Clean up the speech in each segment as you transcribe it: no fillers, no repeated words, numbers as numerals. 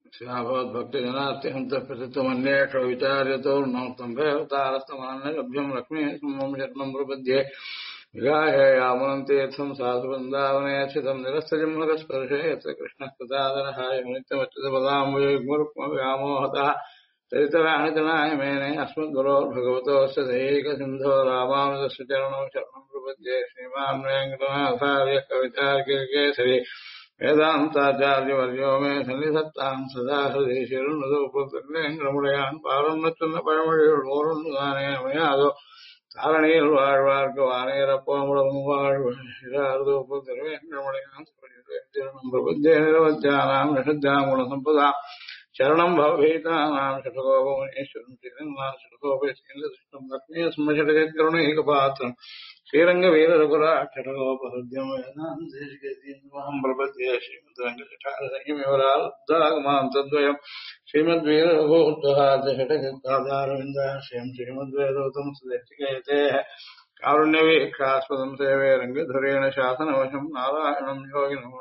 भक्तिजनात्यहन्तः प्रसिद्धमन्येषु विचार्यतोर्णोत्तम्भेवतारस्तमान्यलभ्यम् लक्ष्मी मम शरणम् प्रपद्ये विगाय यामुनन्तीर्थम् साधुवृन्दावनेक्षितम् निरस्तजिह्मकस्पर्शे यत्र कृष्णः कृतादरहाय नित्यमच्युतपदाम्बुजयुग्मरुक्मव्यामोहतः चरितराणितनाय मेने अस्मद्गुरोर्भगवतोऽस्य दैकसिन्धो रामानुजस्य चरणौ शरणम् प्रपद्ये श्रीमान् वेङ्कटनाथार्य कवितार्किकेसरी वेदान्ताचार्यवर्यो मे सन्निधत्ताम् सदा हृदि शिरुन्नदोपतिर्वेङ्कटमुடையான் பாரம் சொன்ன பழமொழிகள் ஓரொன்று தானே அமையாதோ தாரணியில் வாழ்வார்க்கு வானேரப்போமுடன் வாழ்வார்தோப்பத்திர்வேङ्कटमुடையான் பிரபஞ்சே நிரவத்தியானாம் நிஷத்யாம் குணசம்பதாம் சரணம் பவபீதானாம் ஷடகோபமுனீஸ்வரம் ஸ்ரீரங்கான் ஷடகோபேஸ்கிருஷ்ணம் லக்ஷ்மீ ஸ்மஷடகருணைகபாத்திரம் श्रीरंग वीर रघुराक्षरगोपहृद्यम वेदान्तेशगतीन्द्रमहं प्रपद्ये श्रीमद्वेङ्कटचार्यसंयमिवरालब्धागमां तद्वयम् श्रीमद्वीर रघुर्दहार्दषटगदारविन्दाश्रयम् श्रीमद्वेदोतम् सुदेशिकयतेः कारुण्यवीक्षास्पदम् सेवे रङ्गधुरेण शासनवशम् नारायणम् योगिनम्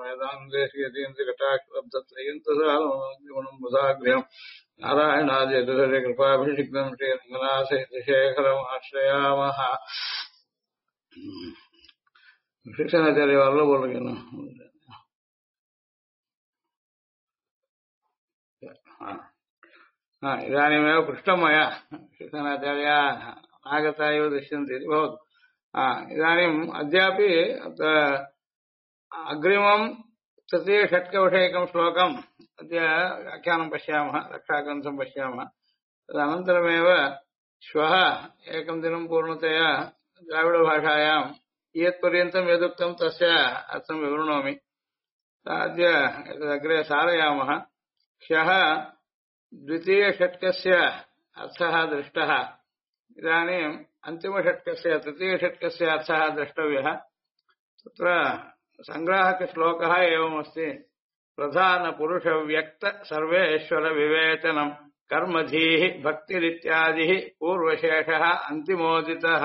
वेदान्तेशगतीन्द्रकटाक्षलब्धत्रयन्तसारमनोद्यमनम् बुधाग्र्यम् नारायणाद्यतुहरे कृपाभिषिक्तम् श्रीरङ्गनाथेशेखरम् आश्रयामः शिक्षणाचार्य वालों बोल रहे ना हाँ इदानीमेव पृष्टं मया शिक्षणाचार्य आगता इव दृश्यन्ते इति भवतु इदानीम् अद्यापि अग्रिमं तृतीयषट्कविषयकं श्लोकम् अद्य व्याख्यानं पश्यामः रक्षाग्रन्थं पश्यामः तदनन्तरमेव श्वः एकं दिनं पूर्णतया द्राविडभाषायां यत्पर्यन्तं यदुक्तं तस्य अर्थं विवृणोमि अद्य एतदग्रे सारयामः ह्यः द्वितीयषट्कस्य अर्थः दृष्टः इदानीम् अन्तिमषट्कस्य तृतीयषट्कस्य अर्थः द्रष्टव्यः तत्र सङ्ग्राहकश्लोकः एवमस्ति प्रधानपुरुषव्यक्त सर्वेश्वरविवेचनम् कर्मधीः भक्तिरित्यादिः पूर्वशेषः अन्तिमोदितः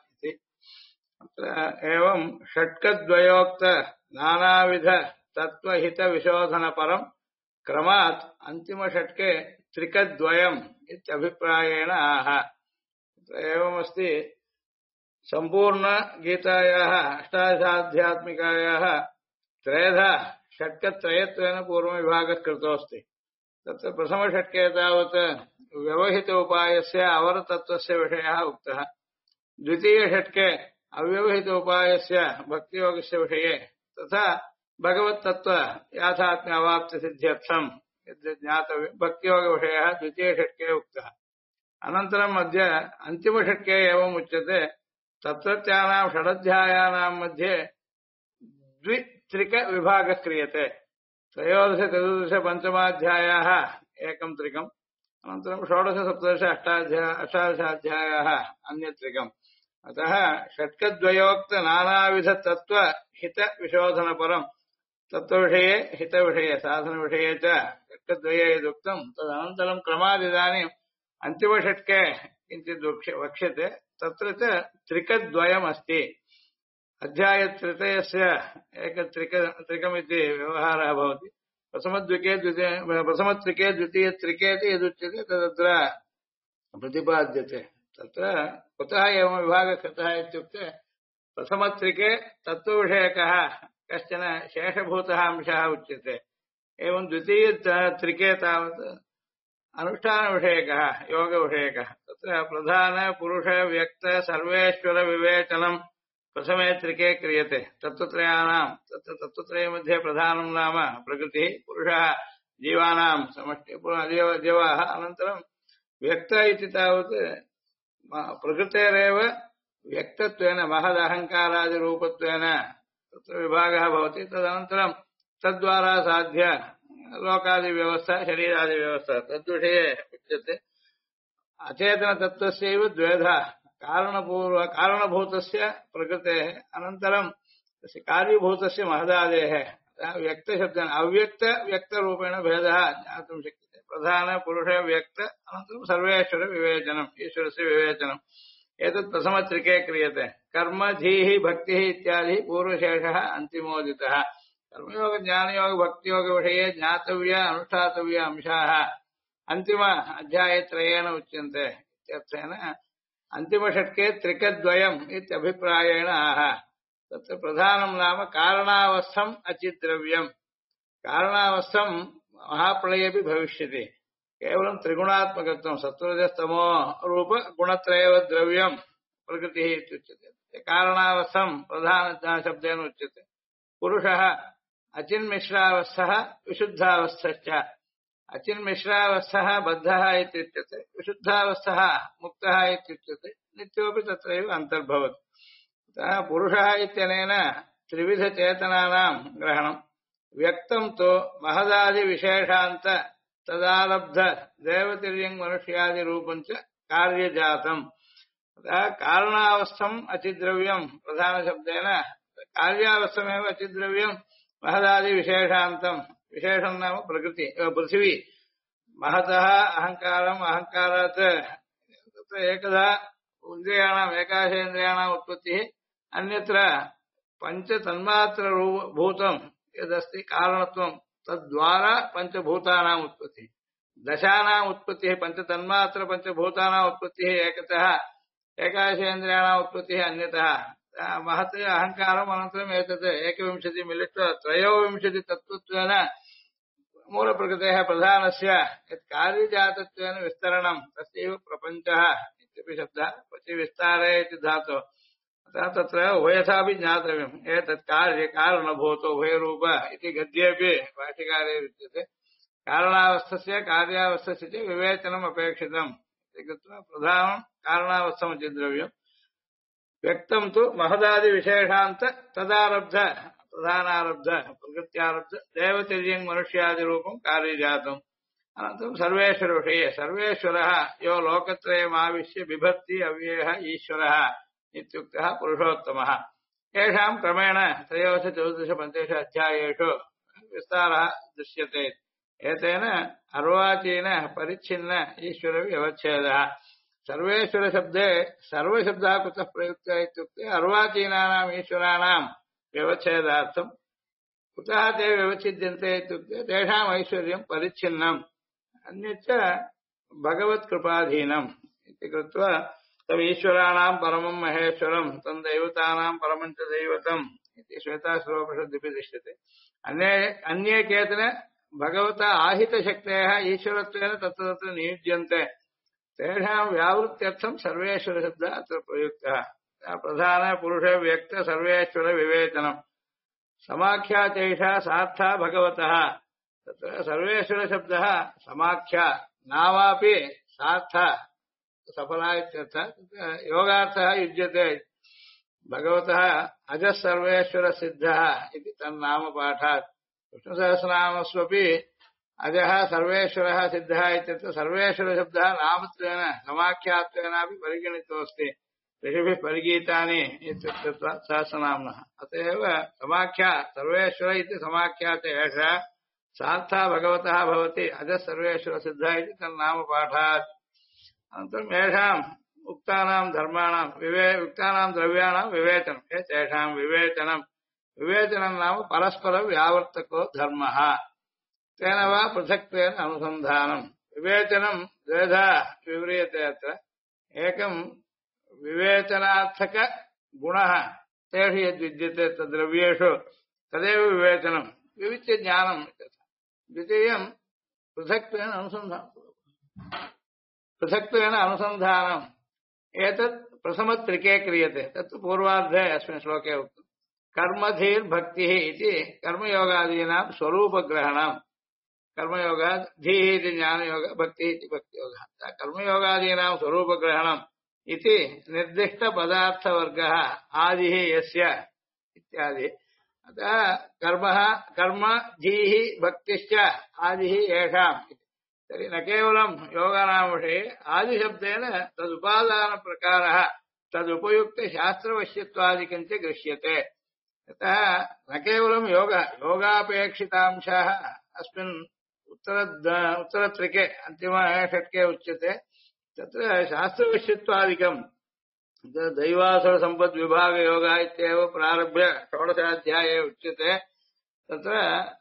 एवं षट्कद्वयोक्त नानाविध तत्त्वहित विशोधन परम क्रमात् अंतिम षट्के त्रिकद्वयम् इत्यभिप्रायेण आह एवमस्ति संपूर्ण गीतायाः अष्टादशाध्यात्मिकायाः त्रयधा षट्कत्रयत्वेन पूर्वविभागः कृतोऽस्ति तत्र प्रथमषट्के तावत् व्यवहित उपायस्य अवरतत्त्वस्य विषयः उक्तः द्वितीयषट्के अव्यवहित उपायस्य भक्तियोगस्य विषये तथा भगवत्तत्त्व याथात्म्य अवाप्ति सिद्ध्यर्थम् ज्ञातव्यं भक्तियोगविषयः द्वितीयषट्के उक्तः अनन्तरम् अद्य अन्तिमषट्के एवम् उच्यते तत्रत्यानां षडध्यायानां मध्ये द्वित्रिकविभागः क्रियते त्रयोदश चतुर्दश पञ्चमाध्यायाः एकं त्रिकम् अनन्तरं षोडश सप्तदश अष्टादशाध्यायाः अन्यत्रिकम् अतः षट्कद्वयोक्त नानाविध तत्त्व हित विशोधन परम् तत्त्वविषये हितविषये साधनविषये च षट्कद्वये यदुक्तं तदनन्तरं क्रमादिदानीम् अन्तिमषट्के किञ्चित् वक्ष्यते तत्र च त्रिकद्वयमस्ति अध्यायत्रयस्य एकत्रिकमिति व्यवहारः भवति प्रथमत्रिके द्वितीयत्रिके इति यदुच्यते तदत्र प्रतिपाद्यते तत्र कुतः एवं विभागः कृतः इत्युक्ते प्रथमत्रिके तत्त्वविषयकः कश्चन शेषभूतः अंशः उच्यते एवं द्वितीयत्रिके तावत् अनुष्ठानविषयकः योगविषयकः तत्र प्रधान पुरुष व्यक्त सर्वेश्वर विवेचनं प्रथमे त्रिके क्रियते तत्त्वत्रयाणां तत्र तत्त्वत्रयमध्ये प्रधानं नाम प्रकृतिः पुरुषः जीवानां समष्टि जीवाः अनन्तरं व्यक्त इति तावत् प्रकृतेरेव व्यक्तत्वेन महदहङ्कारादिरूपत्वेन तत्र विभागः भवति तदनन्तरं तद्वारा साध्य लोकादिव्यवस्था शरीरादिव्यवस्था तद्विषये उच्यते अचेतनतत्त्वस्यैव द्वेधा कारणभूतस्य प्रकृतेः अनन्तरं तस्य कार्यभूतस्य महदादेः व्यक्तशब्देन अव्यक्तव्यक्तरूपेण भेदः ज्ञातुं शक्यते प्रधान पुरुष व्यक्त अनन्तरं सर्वेश्वर विवेचनम् ईश्वरस्य विवेचनम् एतत् प्रथमत्रिके क्रियते कर्म धीः भक्तिः इत्यादि पूर्वशेषः अन्तिमोदितः कर्मयोग ज्ञानयोग भक्तियोग विषये ज्ञातव्य अनुष्ठातव्य अंशाः अन्तिम अध्यायत्रयेण उच्यन्ते इत्यर्थेन अन्तिमषट्के त्रिकद्वयम् इत्यभिप्रायेण आह तत्र प्रधानं नाम कारणावस्थम् अचिद्रव्यम् कारणावस्थं महाप्रलयेपि भविष्यति केवलं त्रिगुणात्मकत्वं सत्त्वरजस्तमो रूप गुणत्रयेव द्रव्यं प्रकृतिः इत्युच्यते कारणावस्थं प्रधानशब्देन उच्यते पुरुषः अचिन्मिश्रावस्थः विशुद्धावस्थश्च अचिन्मिश्रावस्थः बद्धः इत्युच्यते विशुद्धावस्थः मुक्तः इत्युच्यते नित्योऽपि तत्रैव अन्तर्भवति अतः पुरुषः इत्यनेन त्रिविधचेतनानां ग्रहणं व्यक्तं तु महदादिविशेषान्त तदारब्ध देवतिर्यङ् मनुष्यादिरूपं च कार्यजातम् अतः कारणावस्थम् अचिद्रव्यम् प्रधानशब्देन कार्यावस्थमेव अचिद्रव्यम् महदादिविशेषान्तम् विशेषं नाम प्रकृति पृथिवी महतः अहङ्कारम् अहङ्कारात् तत्र एकदा इन्द्रियाणाम् एकादशेन्द्रियाणाम् उत्पत्तिः अन्यत्र पञ्चतन्मात्रभूतं यदस्ति कारणत्वं तद्वारा पञ्चभूतानाम् उत्पत्तिः दशानाम् उत्पत्तिः पञ्चतन्मात्र पञ्चभूतानाम् उत्पत्तिः एकतः एकादशेन्द्रियाणाम् उत्पत्तिः अन्यतः महत् अहङ्कारम् अनन्तरम् एतत् एकविंशति मिलित्वा त्रयोविंशति तत्त्वेन मूलप्रकृतेः प्रधानस्य यत् कार्यजातत्वेन विस्तरणं तस्यैव प्रपञ्चः इत्यपि शब्दः प्रतिविस्तारे इति धातुः अतः तत्र उभयथापि ज्ञातव्यम् एतत् कार्यकारणभूतो उभयरूप इति गद्येपि भाष्यकारे विद्यते कारणावस्थस्य कार्यावस्थस्य च विवेचनम् अपेक्षितम् इति कृत्वा प्रधानं कारणावस्थमचिद्रव्यम् व्यक्तं तु महदादिविशेषान्त तदारब्ध प्रधानारब्ध प्रकृत्यारब्ध देवतिर्यङ् मनुष्यादिरूपं कार्यजातम् अनन्तरं सर्वेश्वरविषये सर्वेश्वरः यो लोकत्रयमाविश्य बिभर्ति अव्ययः ईश्वरः इत्युक्तः पुरुषोत्तमः येषां क्रमेण त्रयोदश चतुर्दश पञ्चदश अध्यायेषु विस्तारः दृश्यते एतेन अर्वाचीन परिच्छिन्न ईश्वरव्यवच्छेदः सर्वेश्वरशब्दे सर्वशब्दः कुतः प्रयुक्तः इत्युक्ते अर्वाचीनानाम् ईश्वराणां व्यवच्छेदार्थं कुतः ते व्यवच्छिद्यन्ते इत्युक्ते तेषाम् ऐश्वर्यं परिच्छिन्नम् अन्यच्च भगवत्कृपाधीनम् इति कृत्वा तमीश्वराणां परमं महेश्वरं तं दैवतानां परमं च दैवतम् इति श्वेताश्वरोपनिषद्दिपि दृश्यते अन्ये केचन भगवता आहितशक्तयः ईश्वरत्वेन तत्र तत्र नियुज्यन्ते तेषां व्यावृत्त्यर्थं सर्वेश्वरशब्दः अत्र प्रयुक्तः प्रधानपुरुषव्यक्त सर्वेश्वरविवेचनम् समाख्या चैषा सार्था भगवतः तत्र सर्वेश्वरशब्दः समाख्या नावापि सार्था सफला इत्यर्थः योगार्थः युज्यते भगवतः अजः सर्वेश्वर सिद्धः इति तन्नामपाठात् विष्णुसहस्रनामस्वपि अजः सर्वेश्वरः सिद्धः इत्यत्र सर्वेश्वरशब्दः नामत्वेन समाख्यात्वेनापि परिगणितोऽस्ति ऋषिभिः परिगीतानि इत्युक्त्वा सहस्रनाम्नः अत एव समाख्या सर्वेश्वर इति समाख्याते एषः सार्था भगवतः भवति अजः सर्वेश्वर सिद्धः इति तन्नामपाठात् अनन्तरं येषाम् उक्तानां धर्माणां उक्तानां द्रव्याणां विवेचनं तेषां विवेचनं नाम परस्परव्यावर्तको धर्मः तेन वा पृथक्त्वेन अनुसन्धानं विवेचनं द्वेधा विव्रियते अत्र एकं विवेचनार्थकगुणः तेषु यद्विद्यते तद्द्रव्येषु तदेव विवेचनं विविच्य ज्ञानं द्वितीयं पृथक्त्वेन अनुसन्धानम् एतत् प्रथमत्रिके क्रियते तत्तु पूर्वार्धे अस्मिन् श्लोके उक्तम् कर्मधीर्भक्तिः इति कर्मयोगादीनां स्वरूपग्रहणम् कर्मयोगात् धीः इति ज्ञानयोग भक्तिः इति भक्तियोगः कर्मयोगादीनां स्वरूपग्रहणम् इति निर्दिष्टपदार्थवर्गः आदिः यस्य इत्यादि अतः कर्म धीः भक्तिश्च आदिः येषाम् तर्हि न केवलं योगानां विषये आदिशब्देन तदुपादानप्रकारः तदुपयुक्तशास्त्रवश्यत्वादिकञ्च गृह्यते यतः न केवलं योगापेक्षितांशाः अस्मिन् उत्तरत्रिके अन्तिमषट्के उच्यते तत्र शास्त्रवश्यत्वादिकं दैवासुरसम्पद्विभागयोगः इत्येव प्रारभ्य षोडशाध्याये उच्यते तत्र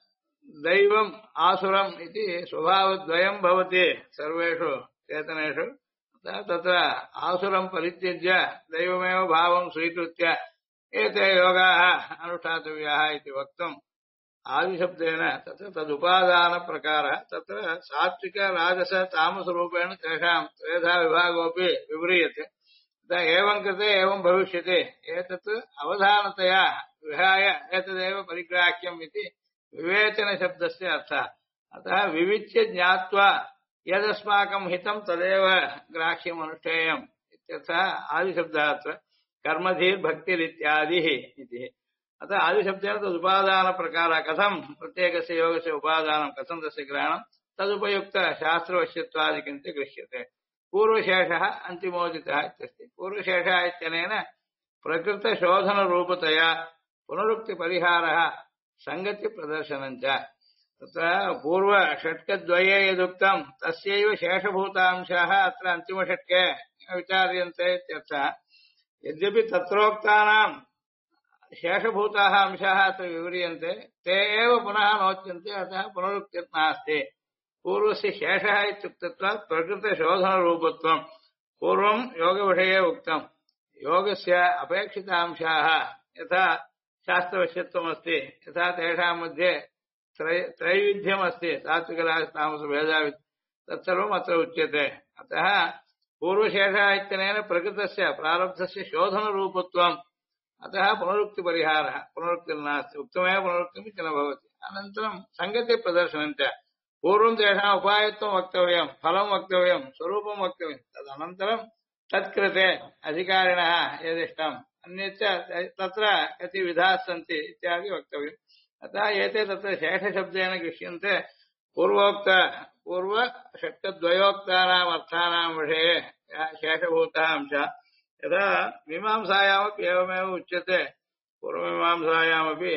दैवम् आसुरम् इति स्वभावद्वयम् भवति सर्वेषु चेतनेषु। तत्र आसुरं परित्यज्य दैवमेव भावं स्वीकृत्य एते योगाः अनुष्ठातव्याः इति वक्तुम् आदिशब्देन तत्र तदुपादानप्रकारः तत्र सात्विक राजस तामसरूपेण तेषां त्रेधा विभागोऽपि विव्रियते। एवं कृते एवं भविष्यति एतत् अवधानतया विहाय एतदेव परिग्राह्यम् इति विवेचनशब्दस्य अर्थः। अतः विविच्य ज्ञात्वा यदस्माकं हितं तदेव ग्राह्यम् अनुष्ठेयम् इत्यर्थः आदिशब्दः अत्र कर्मधीर्भक्तिरित्यादिः इति। अतः आदिशब्देन तदुपादानप्रकारः कथं प्रत्येकस्य योगस्य उपादानं कथं तस्य ग्रहणं तदुपयुक्त शास्त्रवश्यत्वादिकं च गृह्यते। पूर्वशेषः अन्तिमोदितः इत्यस्ति। पूर्वशेषः इत्यनेन प्रकृतशोधनरूपतया पुनरुक्तिपरिहारः सङ्गतिप्रदर्शनञ्च। तत्र पूर्वषट्कद्वये यदुक्तं तस्यैव शेषभूतांशाः अत्र अन्तिमषट्के विचार्यन्ते इत्यर्थः। यद्यपि तत्रोक्तानां शेषभूताः अंशाः अत्र विव्रियन्ते ते एव पुनः नोच्यन्ते, अतः पुनरुक्तिर्नास्ति। पूर्वस्य शेषः इत्युक्तत्वात् प्रकृतशोधनरूपत्वं पूर्वं योगविषये उक्तम्। योगस्य अपेक्षितांशाः यथा शास्त्रवश्यत्वमस्ति, यथा तेषां मध्ये त्रैविध्यमस्ति, सात्विकराजतामसभेदाविद् तत्सर्वम् अत्र उच्यते। अतः पूर्वशेषः इत्यनेन प्रकृतस्य प्रारब्धस्य शोधनरूपत्वम्, अतः पुनरुक्तिपरिहारः पुनरुक्तिर्नास्ति, उक्तमेव पुनरुक्तिम् इति न भवति। अनन्तरं सङ्गतिप्रदर्शनञ्च पूर्वं तेषाम् उपायत्वं वक्तव्यं, फलं वक्तव्यं, स्वरूपं वक्तव्यं, तदनन्तरं तत्कृते अधिकारिणः यदिष्टम् अन्यच्च तत्र कति विधाः सन्ति इत्यादि वक्तव्यम्। अतः एते तत्र शेषशब्देन गृह्यन्ते। पूर्वषट्कद्वयोक्तानाम् अर्थानां विषये शेषभूतः अंशः यदा मीमांसायामपि एवमेव उच्यते। पूर्वमीमांसायामपि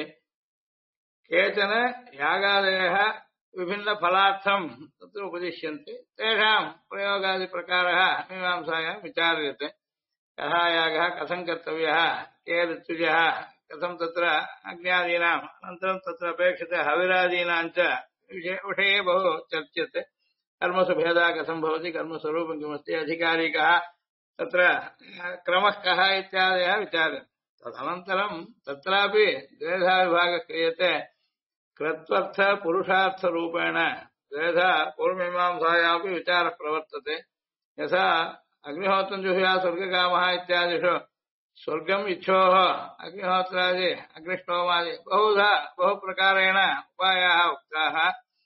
केचन यागादयः विभिन्नफलार्थं तत्र उपदिश्यन्ते, तेषां प्रयोगादिप्रकारः मीमांसायां विचार्यते। कः यागः कथं कर्तव्यः, के ऋत्विजः, कथं तत्र अग्न्यादीनाम्, अनन्तरं तत्र अपेक्षिते हविरादीनां च विषये बहु चर्च्यते। कर्मसु भेदः कथं भवति, कर्मस्वरूपं किमस्ति, अधिकारी कः, तत्र क्रमः कः इत्यादयः विचार्यन्ते। तदनन्तरं तत्रापि द्वेधा विभागः क्रियते। कृत्वर्थ पुरुषार्थरूपेण द्वेधा पूर्वमीमांसायामपि विचारः प्रवर्तते। यथा अग्निहोत्रं जुहुयात् स्वर्गकामः इत्यादिषु स्वर्गम् इच्छोः अग्निहोत्रादि अग्निष्टोमादि बहुधा बहुप्रकारेण उपायाः उक्ताः।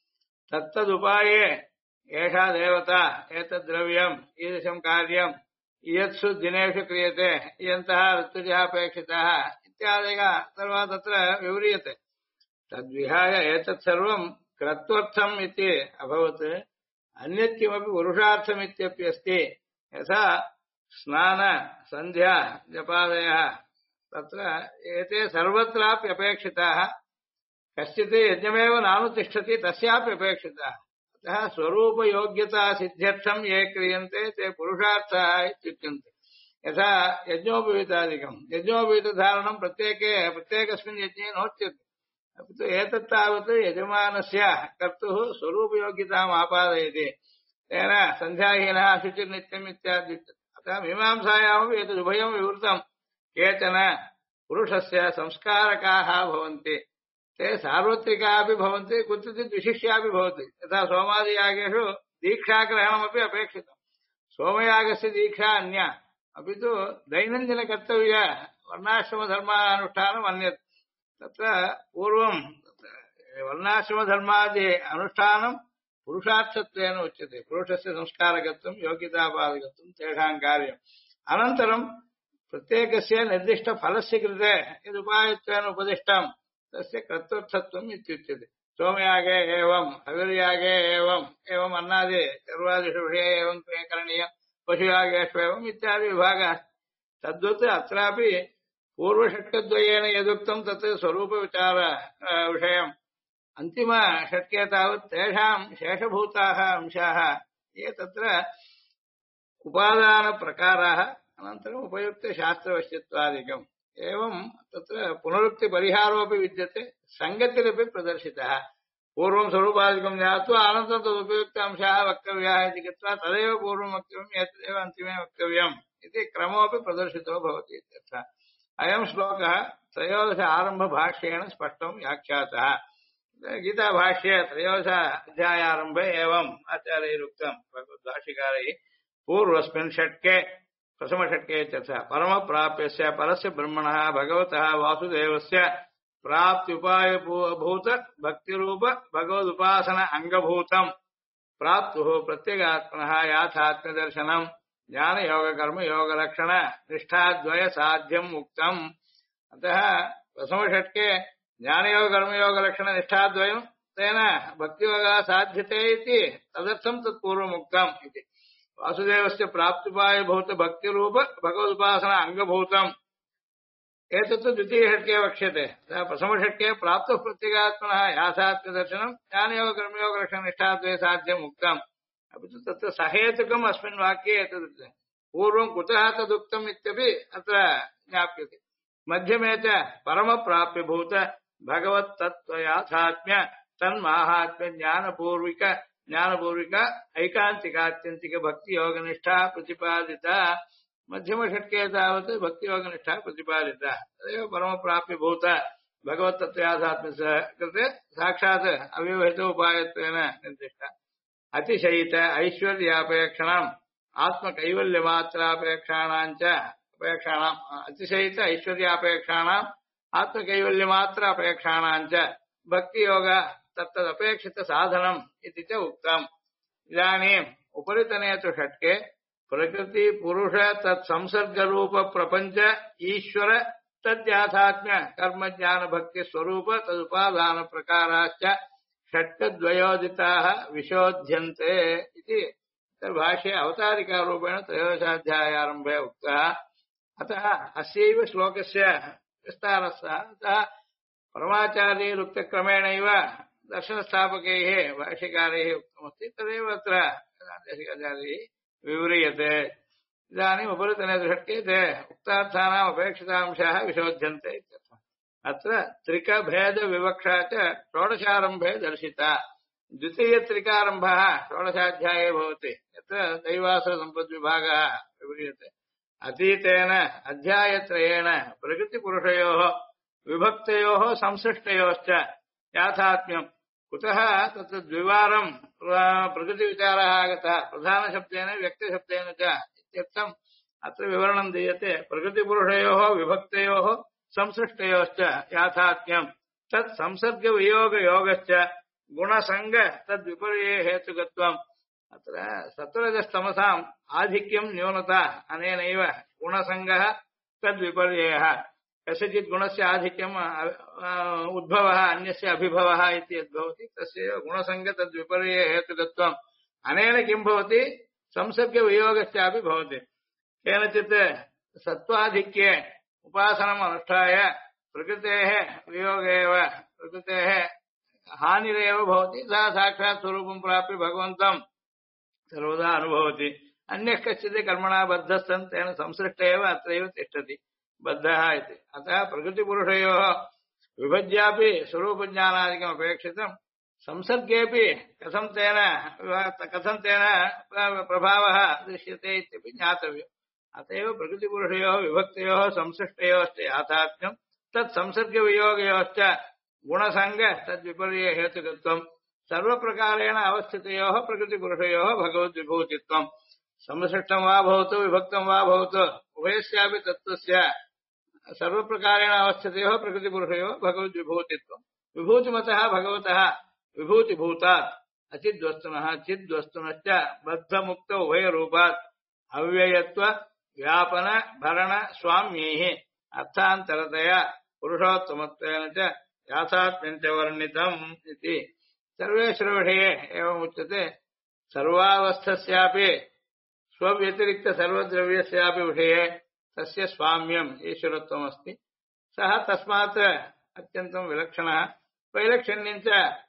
तत्तदुपाये एषा देवता एतद्द्रव्यम् ईदृशं कार्यम् इयत्सु दिनेषु क्रियते, इयन्तः ऋतुजः अपेक्षितः इत्यादयः सर्वः तत्र विव्रियते। तद्विहाय एतत् सर्वं कृत्वर्थम् इति अभवत्। अन्यत् किमपि पुरुषार्थमित्यप्यस्ति। यथा स्नान सन्ध्या जपादयः तत्र एते सर्वत्रापि अपेक्षिताः। कश्चित् यज्ञमेव नानुतिष्ठति तस्यापि अपेक्षिताः। अतः स्वरूपयोग्यता सिद्ध्यर्थं ये क्रियन्ते ते पुरुषार्थाः इत्युच्यन्ते। यथा यज्ञोपवीतादिकं यज्ञोपवीतधारणं प्रत्येकस्मिन् यज्ञे नोच्यते, अपि तु एतत् तावत् यजमानस्य कर्तुः स्वरूपयोग्यताम् आपादयति। तेन सन्ध्याहीनः शुचिर्नित्यम् इत्यादि। अतः मीमांसायामपि एतदुभयं विवृतं। केचन पुरुषस्य संस्कारकाः भवन्ति, ते सार्वत्रिकापि भवन्ति, कुत्रचित् विशिष्यापि भवति। यथा सोमादियागेषु दीक्षाग्रहणमपि अपेक्षितम्। सोमयागस्य दीक्षा अन्या, अपि तु दैनन्दिनकर्तव्य वर्णाश्रमधर्मानुष्ठानम् अन्यत्। तत्र पूर्वं वर्णाश्रमधर्मादि अनुष्ठानं पुरुषार्थत्वेन उच्यते। पुरुषस्य संस्कारकत्वं योग्यतापादकत्वं तेषां कार्यम्। अनन्तरं प्रत्येकस्य निर्दिष्टफलस्य कृते यदुपायत्वेन उपदिष्टं तस्य कर्तृत्वम् इत्युच्यते। सोमयागे एवं, हविर्यागे एवम् अन्नादि सर्वादिषु विषये एवं करणीयं, पशुयागेष्वेवम् इत्यादि विभागः। तद्वत् अत्रापि पूर्वषट्कद्वयेन यदुक्तं तत् स्वरूपविचार विषयम्। अन्तिमषट्के तावत् तेषां शेषभूताः अंशाः ये तत्र उपादानप्रकाराः, अनन्तरम् उपयुक्तशास्त्रवश्यत्वादिकम् एवं तत्र पुनरुक्तिपरिहारोऽपि विद्यते सङ्गतिरपि प्रदर्शितः पूर्वं स्वरूपादिकं ज्ञात्वा अनन्तरं तदुपयुक्तांशाः वक्तव्याः इति कृत्वा तदेव पूर्वं वक्तव्यम् एतदेव अन्तिमे वक्तव्यम् इति क्रमोऽपि प्रदर्शितो भवति इत्यर्थः अयं श्लोकः त्रयोदश आरम्भभाष्येण स्पष्टं व्याख्यातः गीताभाष्ये त्रयोदश अध्यायारम्भे एवम् आचार्यैरुक्तं भगवद्भाष्यकारैः पूर्वस्मिन् षट्के प्रथमषट्के इत्यर्थः परमप्राप्यस्य परस्य ब्रह्मणः भगवतः वासुदेवस्य प्राप्त्युपायभूत भक्तिरूप भगवदुपासन अंगभूतम् प्राप्तुः प्रत्यगात्मनः याथात्म्यदर्शनम् ज्ञान योग कर्म योग लक्षण निष्ठाद्वय साध्यम् उक्तम् अतः प्रथमषट्के ज्ञान योग कर्म योग लक्षण निष्ठाद्वयम् तेन भक्तियोगः साध्यते इति तदर्थं तत्पूर्वम् उक्तम् इति वासुदेवस्य प्राप्त्युपायभूत भक्तिरूप भगवदुपासन अंगभूतम् एतत् द्वितीयषट्के वक्ष्यते प्रथमषट्के प्राप्तुः प्रत्यगात्मनः याथात्म्यदर्शनम् ज्ञानयोग कर्मयोग लक्षणनिष्ठाद्वये साध्यम् उक्तम् अपि च तत्र सहेतुकम् अस्मिन् वाक्ये एतत् पूर्वं कुतः तदुक्तम् इत्यपि अत्र ज्ञाप्यते मध्यमे च परमप्राप्यभूत भगवत्तत्त्वयाथात्म्य तन्माहात्म्य ज्ञानपूर्विक ऐकान्तिकात्यन्तिक भक्तियोगनिष्ठा प्रतिपादिता मध्यमषट्के तावत् भक्तियोगनिष्ठा प्रतिपादिता तदेव परमप्राप्यभूत भगवत्तत्त्वयाथात्म्यस्य कृते साक्षात् अव्यवहितोपायत्वेन निर्दिष्टा अतिशयित ऐश्वर्यापेक्षणम् आत्मकैवल्यमात्रापेक्षाणाञ्च अपेक्षाणाम् अतिशयित ऐश्वर्यापेक्षाणाम् आत्मकैवल्यमात्रापेक्षाणाञ्च भक्तियोग तत्तदपेक्षितसाधनम् इति च उक्तम् इदानीम् उपरितने तु षट्के प्रकृति पुरुष तत्संसर्गरूप प्रपंच ईश्वर तद्याथात्म्य कर्म ज्ञान भक्ति स्वरूप तदुपादान प्रकाराश्च षट्कद्वयोदिताः विशोध्यन्ते इति भाष्ये अवतारिकारूपेण त्रयोदशाध्यायारम्भे उक्तः अतः अस्यैव श्लोकस्य विस्तारः अतः परमाचार्यैरुक्तक्रमेणैव दर्शनस्थापकैः भाष्यकारैः उक्तमस्ति तदेव अत्र आचार्यैः विव्रियते इदानीम् उपरितने षट्के ते उक्तार्थानाम् अपेक्षितांशाः विशोध्यन्ते इत्यर्थः अत्र त्रिकभेदविवक्षा च षोडशारम्भे दर्शिता द्वितीयत्रिकारम्भः षोडशाध्याये भवति यत्र दैवासुरसम्पद्विभागः विव्रियते अतीतेन अध्यायत्रयेण प्रकृतिपुरुषयोः विभक्तयोः संसृष्टयोश्च याथात्म्यम् कुतः तत्र द्विवारं प्रकृतिविचारः आगतः प्रधानशब्देन व्यक्तिशब्देन च इत्यर्थम् अत्र विवरणं दीयते प्रकृतिपुरुषयोः विभक्तयोः संसृष्टयोश्च याथात्म्यम् तत् संसर्गवियोगयोगश्च गुणसङ्ग तद्विपर्ये हेतुकत्वम् अत्र सत्वरजस्तमसाम् आधिक्यं न्यूनता अनेनैव गुणसङ्गः तद्विपर्ययः कस्यचित् गुणस्य आधिक्यम् उद्भवः अन्यस्य अभिभवः इति यद्भवति तस्य गुणसङ्ग तद्विपर्ये हेतुकत्वम् अनेन किं भवति संसर्गवियोगश्चापि भवति केनचित् सत्त्वाधिक्ये उपासनम् अनुष्ठाय प्रकृतेः वियोगे एव प्रकृतेः हानिरेव भवति सा साक्षात् स्वरूपं प्राप्य भगवन्तं सर्वदा अनुभवति अन्यः कश्चित् कर्मणा बद्धः सन् तेन संसृष्ट एव अत्रैव तिष्ठति बद्धः इति अतः प्रकृतिपुरुषयोः विभज्यापि स्वरूपज्ञानादिकम् अपेक्षितं संसर्गेऽपि कथं तेन प्रभावः दृश्यते इत्यपि ज्ञातव्यम् अतएव प्रकृतिपुरुषयोः विभक्तयोः संसृष्टयोश्च याथात्म्यम् तत् संसर्गवियोगयोश्च गुणसङ्ग तद्विपर्ये हेतुकत्वम् सर्वप्रकारेण अवस्थितयोः प्रकृतिपुरुषयोः भगवद्विभूतित्वम् संसृष्टं वा भवतु विभक्तं वा भवतु उभयस्यापि तत्त्वस्य सर्वप्रकारेण अवस्थितयोः प्रकृतिपुरुषयोः भगवद्विभूतित्वम् विभूतिमतः भगवतः विभूतिभूतात् अचिद्वस्तुनः चिद्वस्तुनश्च बद्धमुक्त उभयरूपात् अव्ययत्व व्यापन भरण स्वाम्यैः अर्थान्तरतया पुरुषोत्तमत्वेन च याथात्म्यं च वर्णितम् इति सर्वेश्वरविषये एवमुच्यते सर्वावस्थस्यापि स्वव्यतिरिक्त सर्वद्रव्यस्यापि विषये तस्य स्वाम्यम् ईश्वरत्वमस्ति सः तस्मात् अत्यन्तं विलक्षणः वैलक्षण्यं च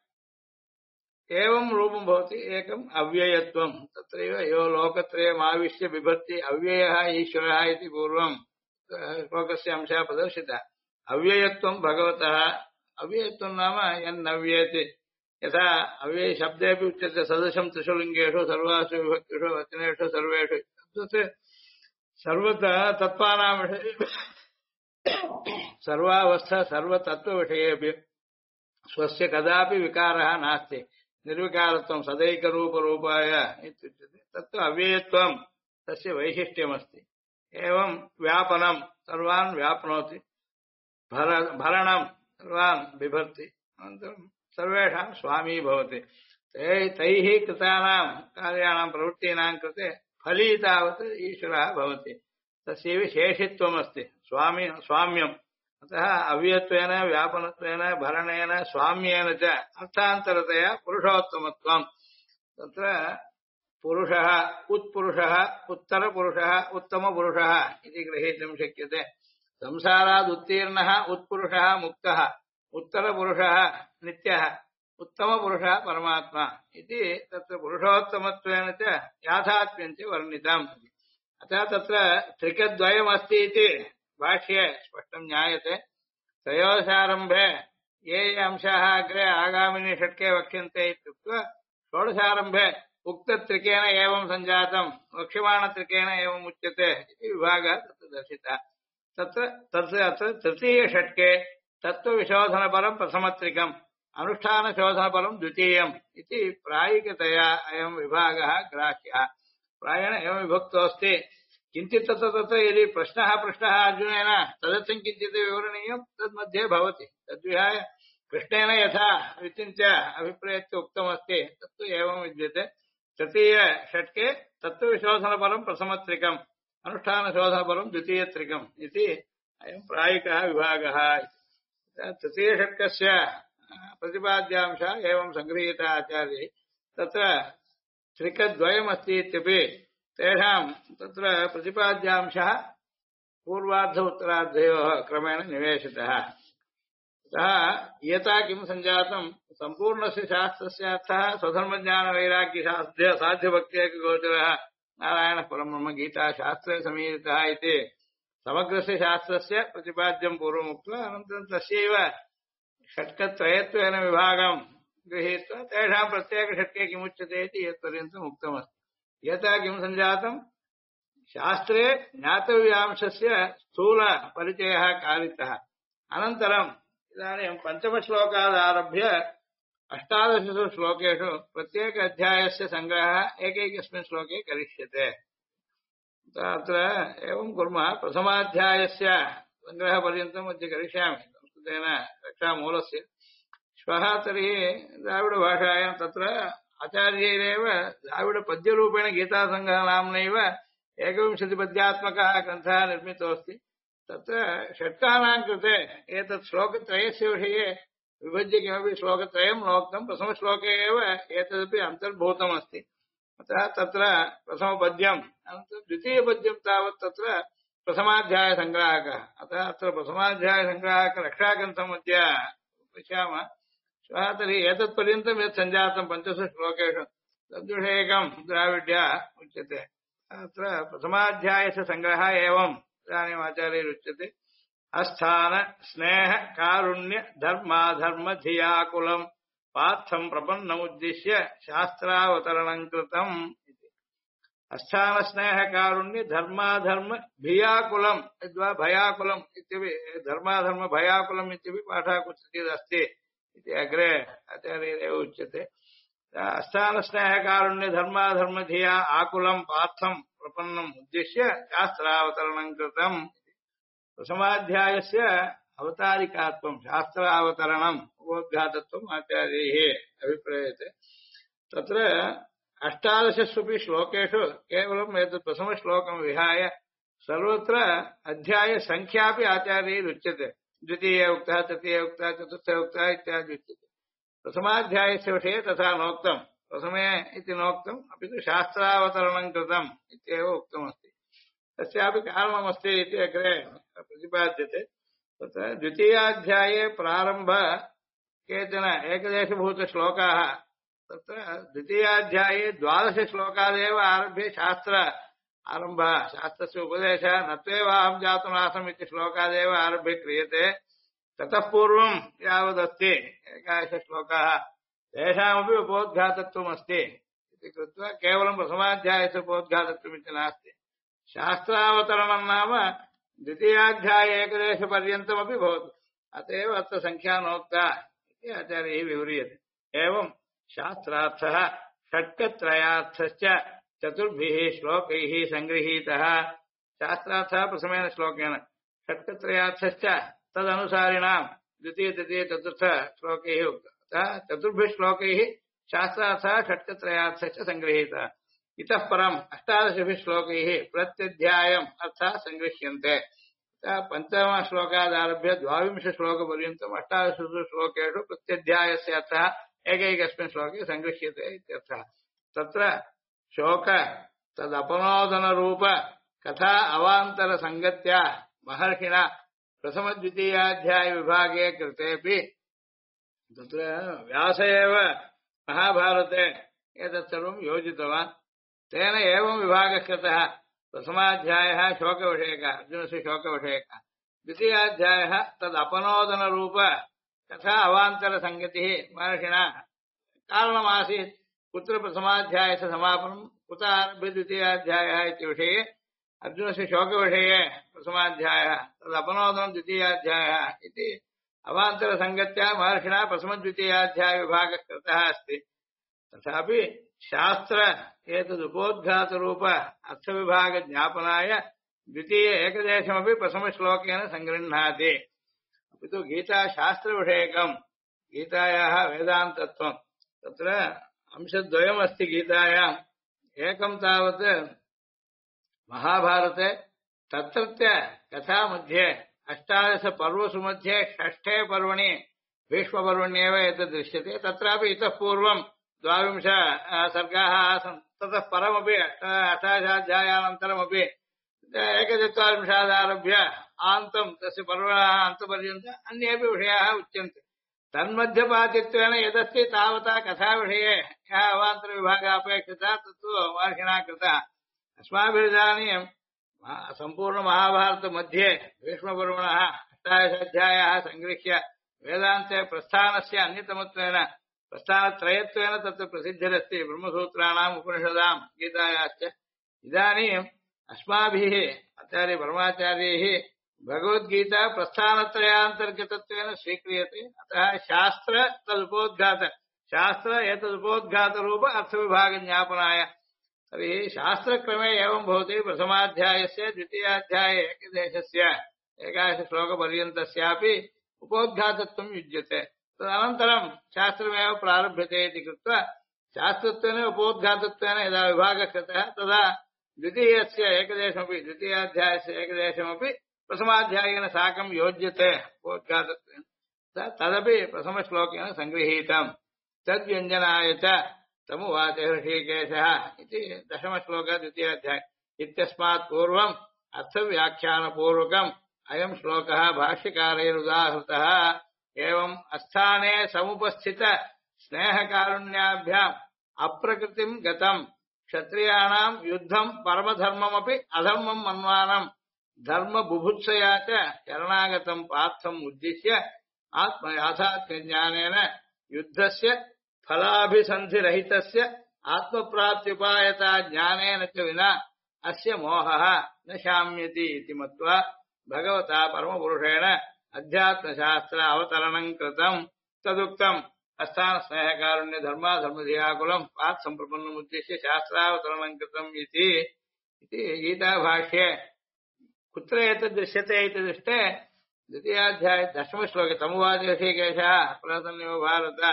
एवं रूपं भवति एकम् अव्ययत्वम् तत्रैव यो लोकत्रयमाविश्य बिभर्ति अव्ययः ईश्वरः इति पूर्वं श्लोकस्य अंशः प्रदर्शितः अव्ययत्वं भगवतः अव्ययत्वं नाम यन्नव्येति यथा अव्ययशब्देऽपि उच्यते सदृशं त्रिषु लिङ्गेषु सर्वासु विभक्तिषु वचनेषु सर्वेषु सर्वत्र तत्त्वानां विषये सर्वावस्था सर्वतत्त्वविषयेऽपि स्वस्य कदापि विकारः नास्ति निर्विकारत्वं सदैकरूपरूपाय इत्युच्यते तत्र अव्ययत्वं तस्य वैशिष्ट्यमस्ति एवं व्यापनं सर्वान् व्याप्नोति भरणं सर्वान् बिभर्ति अनन्तरं सर्वेषां स्वामी भवति तैः कृतानां कार्याणां प्रवृत्तीनां कृते फली तावत् ईश्वरः भवति तस्यैव शेषित्वमस्ति स्वाम्यम् अतः अव्ययत्वेन व्यापनत्वेन भरणेन स्वाम्येन च अर्थान्तरतया पुरुषोत्तमत्वं तत्र पुरुषः उत्पुरुषः उत्तरपुरुषः उत्तमपुरुषः इति ग्रहीतुं शक्यते संसाराद् उत्तीर्णः उत्पुरुषः मुक्तः उत्तरपुरुषः नित्यः उत्तमपुरुषः परमात्मा इति तत्र पुरुषोत्तमत्वेन च याथात्म्यं च वर्णितम् अतः तत्र त्रिकद्वयमस्ति इति भाष्ये स्पष्टं ज्ञायते त्रयोदशारम्भे ये अंशाः अग्रे आगामिनि षट्के वक्ष्यन्ते इत्युक्त्वा षोडशारम्भे उक्तत्रिकेण एवं सञ्जातं वक्ष्यमाणत्रिकेण एवम् उच्यते इति विभागः तत्र दर्शितः अत्र तृतीयषट्के तत्त्वविशोधनपरं प्रथमत्रिकम् अनुष्ठानशोधनपरं द्वितीयम् इति प्रायिकतया अयं विभागः ग्राह्यः प्रायेण एवं विभक्तोऽस्ति किञ्चित् तत्र यदि प्रश्नः पृष्टः अर्जुनेन तदर्थं किञ्चित् विवरणीयं तन्मध्ये भवति तद्विहाय कृष्णेन यथा विचिन्त्य अभिप्रेत्य उक्तमस्ति तत्तु एवं विद्यते तृतीयषट्के तत्त्वविशोधनपरं प्रथमत्रिकम् अनुष्ठानशोधनपरं द्वितीयत्रिकम् इति अयं प्रायिकः विभागः तृतीयषट्कस्य प्रतिपाद्यांशः एवं सङ्गृहीतः आचार्यैः तत्र त्रिकद्वयमस्ति इत्यपि तेषां तत्र प्रतिपाद्यांशः पूर्वार्ध उत्तरार्धयोः क्रमेण निवेशितः अतः यथा किं सञ्जातं सम्पूर्णस्य शास्त्रस्य अर्थः स्वधर्मज्ञानवैराग्यशास्त्रे साध्यभक्त्येकगोचरः नारायणः परब्रह्म गीताशास्त्रे समीरितः इति समग्रस्य शास्त्रस्य प्रतिपाद्यं पूर्वमुक्त्वा अनन्तरं तस्यैव षट्कत्रयत्वेन विभागं गृहीत्वा तेषां प्रत्येकषट्के किमुच्यते इति यत्पर्यन्तम् उक्तमस्ति यथा किं सञ्जातं शास्त्रे ज्ञातव्यांशस्य स्थूलपरिचयः कारितः अनन्तरम् इदानीं पञ्चमश्लोकादारभ्य अष्टादशसु श्लोकेषु प्रत्येक अध्यायस्य सङ्ग्रहः एकैकस्मिन् श्लोके करिष्यते अत्र एवं कुर्मः प्रथमाध्यायस्य सङ्ग्रहपर्यन्तम् अद्य करिष्यामि संस्कृतेन रक्षामूलस्य श्वः तर्हि द्राविडभाषायां तत्र आचार्यैरेव द्राविडपद्यरूपेण गीतासङ्ग्रहनाम्नैव एकविंशतिपद्यात्मकः ग्रन्थः निर्मितोऽस्ति तत्र षट्कानां कृते एतत् श्लोकत्रयस्य विषये विभज्य किमपि श्लोकत्रयं नोक्तं प्रथमश्लोके एव एतदपि अन्तर्भूतमस्ति अतः तत्र प्रथमपद्यम् अनन्तरं द्वितीयपद्यं तावत् तत्र प्रथमाध्यायसङ्ग्राहकः अतः अत्र प्रथमाध्यायसङ्ग्राहकरक्षाग्रन्थम् अद्य पश्यामः श्वः तर्हि एतत्पर्यन्तं यत् सञ्जातं पञ्चसु श्लोकेषु तद्विषयकं द्राविड्या उच्यते अत्र प्रथमाध्यायस्य सङ्ग्रहः एवम् इदानीम् आचार्यैरुच्यते अस्थान स्नेह कारुण्य धर्माधर्म धियाकुलम् पार्थं प्रपन्नमुद्दिश्य शास्त्रावतरणं कृतम् अस्थान स्नेह कारुण्य धर्माधर्म भियाकुलम् यद्वा भयाकुलम् इत्यपि धर्माधर्म भयाकुलम् इत्यपि पाठः कुत्रचित् अस्ति इति अग्रे आचार्यैरेव उच्यते अस्थान स्नेह कारुण्य धर्माधर्म धिया आकुलम् पार्थं प्रपन्नम् उद्दिश्य शास्त्रावतरणं कृतम् प्रथमाध्यायस्य अवतारिकात्वं शास्त्रावतरणम् उपोद्घातत्वम् आचार्यैः अभिप्रेयते तत्र अष्टादशस्वपि श्लोकेषु केवलम् एतत् प्रथमश्लोकं विहाय सर्वत्र अध्यायसङ्ख्यापि आचार्यैरुच्यते द्वितीय उक्तः तृतीय उक्तः चतुर्थ उक्तः इत्यादि उच्यते प्रथमाध्यायस्य विषये तथा नोक्तम् प्रथमे इति नोक्तम् अपि तु शास्त्रावतरणं कृतम् इत्येव उक्तमस्ति तस्यापि कारणमस्ति इति अग्रे प्रतिपाद्यते तत्र द्वितीयाध्याये प्रारम्भ केचन एकदेशभूतश्लोकाः तत्र द्वितीयाध्याये 12 श्लोकादेव आरभ्य शास्त्र आरम्भः शास्त्रस्य उपदेशः न त्वेवाहं जातुम् आसम् इति श्लोकादेव आरभ्य क्रियते ततः पूर्वं यावदस्ति एकादशश्लोकाः तेषामपि उपोद्घातत्वमस्ति इति कृत्वा केवलं प्रथमाध्यायस्य उपोद्घातत्वमिति नास्ति शास्त्रावतरणं नाम द्वितीयाध्याये एकदेशपर्यन्तमपि भवति अत एव अत्र संख्या नोक्ता इति आचार्यैः विव्रियते एवं शास्त्रार्थः षट्कत्रयार्थश्च चतुर्भिः श्लोकैः सङ्गृहीतः शास्त्रार्थः प्रथमेन श्लोकेन षट्कत्रयार्थश्च तदनुसारिणां द्वितीय तृतीय चतुर्थ श्लोकैः उक्तः अतः चतुर्भिः श्लोकैः शास्त्रार्थः षट्कत्रयार्थश्च सङ्गृहीतः इतः परम् अष्टादशभिः श्लोकैः प्रत्यध्यायम् अर्थः सङ्गृह्यन्ते पञ्चमश्लोकादारभ्य 12 श्लोकपर्यन्तम् अष्टादशसु श्लोकेषु प्रत्यध्यायस्य अर्थः एकैकस्मिन् श्लोके सङ्गृह्यते इत्यर्थः तत्र शोक तदपनोदनरूप कथा अवान्तरसङ्गत्या महर्षिणा प्रथमद्वितीयाध्यायविभागे कृतेऽपि तत्र व्यास एव महाभारते एतत् सर्वं योजितवान् तेन एवं विभागः कृतः प्रथमाध्यायः शोकविषयकः अर्जुनस्य शोकविषयकः द्वितीयाध्यायः तदपनोदनरूप कथा अवान्तरसङ्गतिः महर्षिणा कारणमासीत् कुत्र प्रथमाध्यायस्य समापनं कुत आरभ्य द्वितीयाध्यायः इति विषये अर्जुनस्य शोकविषये प्रथमाध्यायः तदपनोदनं द्वितीयाध्यायः इति अवान्तरसङ्गत्या महर्षिणा प्रथमद्वितीयाध्यायविभागः कृतः अस्ति तथापि शास्त्र एतदुपोद्घातरूप अर्थविभागज्ञापनाय द्वितीय एकदेशमपि प्रथमश्लोकेन सङ्गृह्णाति अपि तु गीताशास्त्रविषयकम् गीतायाः वेदान्तत्वम् तत्र अंशद्वयमस्ति गीतायाम् एकं तावत् महाभारते तत्रत्य कथामध्ये अष्टादशपर्वसु मध्ये षष्ठे पर्वणि भीष्मपर्वण्येव एतद् दृश्यते तत्रापि इतः पूर्वं 12 सर्गाः आसन् ततः परमपि अष्टादशाध्यायानन्तरमपि 41 आन्तं तस्य पर्वणः अन्तपर्यन्तम् अन्येपि विषयाः उच्यन्ते तन्मध्यपातित्वेन यदस्ति तावता कथाविषये यः अवान्तरविभागः अपेक्षितः तत्तु महर्षिणा कृतः अस्माभिरिदानीं सम्पूर्णमहाभारतमध्ये भीष्मपर्वणः 18 अध्यायाः सङ्गृह्य वेदान्ते प्रस्थानस्य अन्यतमत्वेन प्रस्थानत्रयत्वेन तत्र प्रसिद्धिरस्ति ब्रह्मसूत्राणाम् उपनिषदाम् गीतायाश्च इदानीम् अस्माभिः आचार्य परमाचार्यैः भगवद्गीता प्रस्थानत्रयान्तर्गतत्वेन स्वीक्रियते अतः शास्त्र एतदुपोद्घातरूप अर्थविभागज्ञापनाय तर्हि शास्त्रक्रमे एवं भवति प्रथमाध्यायस्य द्वितीयाध्याये एकदेशस्य एकादशश्लोकपर्यन्तस्यापि उपोद्घातत्वं युज्यते तदनन्तरं शास्त्रमेव प्रारभ्यते इति कृत्वा शास्त्रत्वेन उपोद्घातत्वेन यदा विभागः कृतः तदा द्वितीयस्य एकदेशमपि द्वितीयाध्यायस्य एकदेशमपि प्रथमाध्यायेन साकं योज्यते उपोद्घातत्वेन तदपि प्रथमश्लोकेन सङ्गृहीतम् तद्व्यञ्जनाय च तमुवाच ऋषिकेशः इति दशमश्लोकः द्वितीयाध्याय इत्यस्मात् पूर्वम् अर्थव्याख्यानपूर्वकम् अयं श्लोकः भाष्यकारैरुदाहृतः एवं अस्थाने समुपस्थित स्नेहकारुण्याभ्याम् अप्रकृतिं गतम् क्षत्रियाणां युद्धं परमधर्ममपि अधर्मं मन्वानं धर्मबुभुत्सया च शरणागतं पार्थम् उद्दिश्य आत्मयाथात्म्यज्ञानेन युद्धस्य फलाभिसन्धिरहितस्य आत्मप्राप्त्युपायता ज्ञानेन च विना अस्य मोहः न शाम्यति इति मत्वा भगवता परमपुरुषेण अध्यात्मशास्त्र अवतरणं कृतं तदुक्तम् अस्थानस्नेहकारुण्य धर्माधर्मधियाकुलं पात् सम्प्रपन्नमुद्दिश्य शास्त्रावतरणं कृतम् इति गीताभाष्ये कुत्र एतद् दृश्यते इति दृष्टे द्वितीयाध्याये दशमश्लोके तमुवाच ऋषिकेशः प्रहसन्निव भारत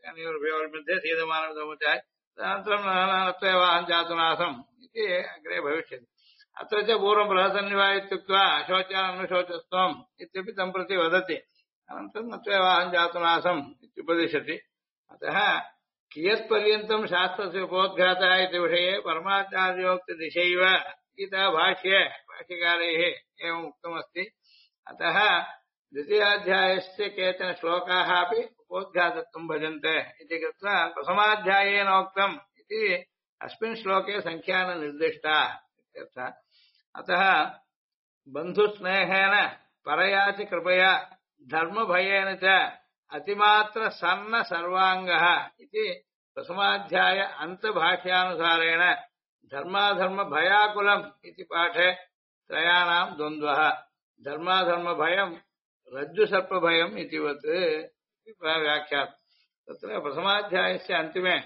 मध्ये सीदमानविदमुचाय अनन्तरं नत्वेवाहं जातुनासम् इति अग्रे भविष्यति अत्र च पूर्वं प्रहसन्निवा इत्युक्त्वा अशोचाननुशोचस्त्वम् इत्यपि तं प्रति वदति अनन्तरं नत्वेवाहं जातुनासम् इत्युपदिशति अतः कियत्पर्यन्तं शास्त्रस्य उपोद्घातः इति विषये परमाचार्योक्तदिशैव गीताभाष्ये भाष्यकारैः एवम् उक्तमस्ति अतः द्वितीयाध्यायस्य केचन श्लोकाः अपि उपोद्घातत्वं भजन्ते इति कृत्वा प्रथमाध्यायेनोक्तम् इति अस्मिन् श्लोके संख्या न निर्दिष्टा इत्यर्थः। अतः बन्धुस्नेहेन परया च कृपया धर्मभयेन च अतिमात्र सन्न सर्वाङ्गः इति प्रथमाध्याय अन्तभाष्यानुसारेण धर्माधर्मभयाकुलम् इति पाठे त्रयाणां द्वन्द्वः धर्माधर्मभयं रज्जुसर्पभयम् इतिवत् व्याख्यात्। तत्र प्रथमाध्यायस्य अन्तिमे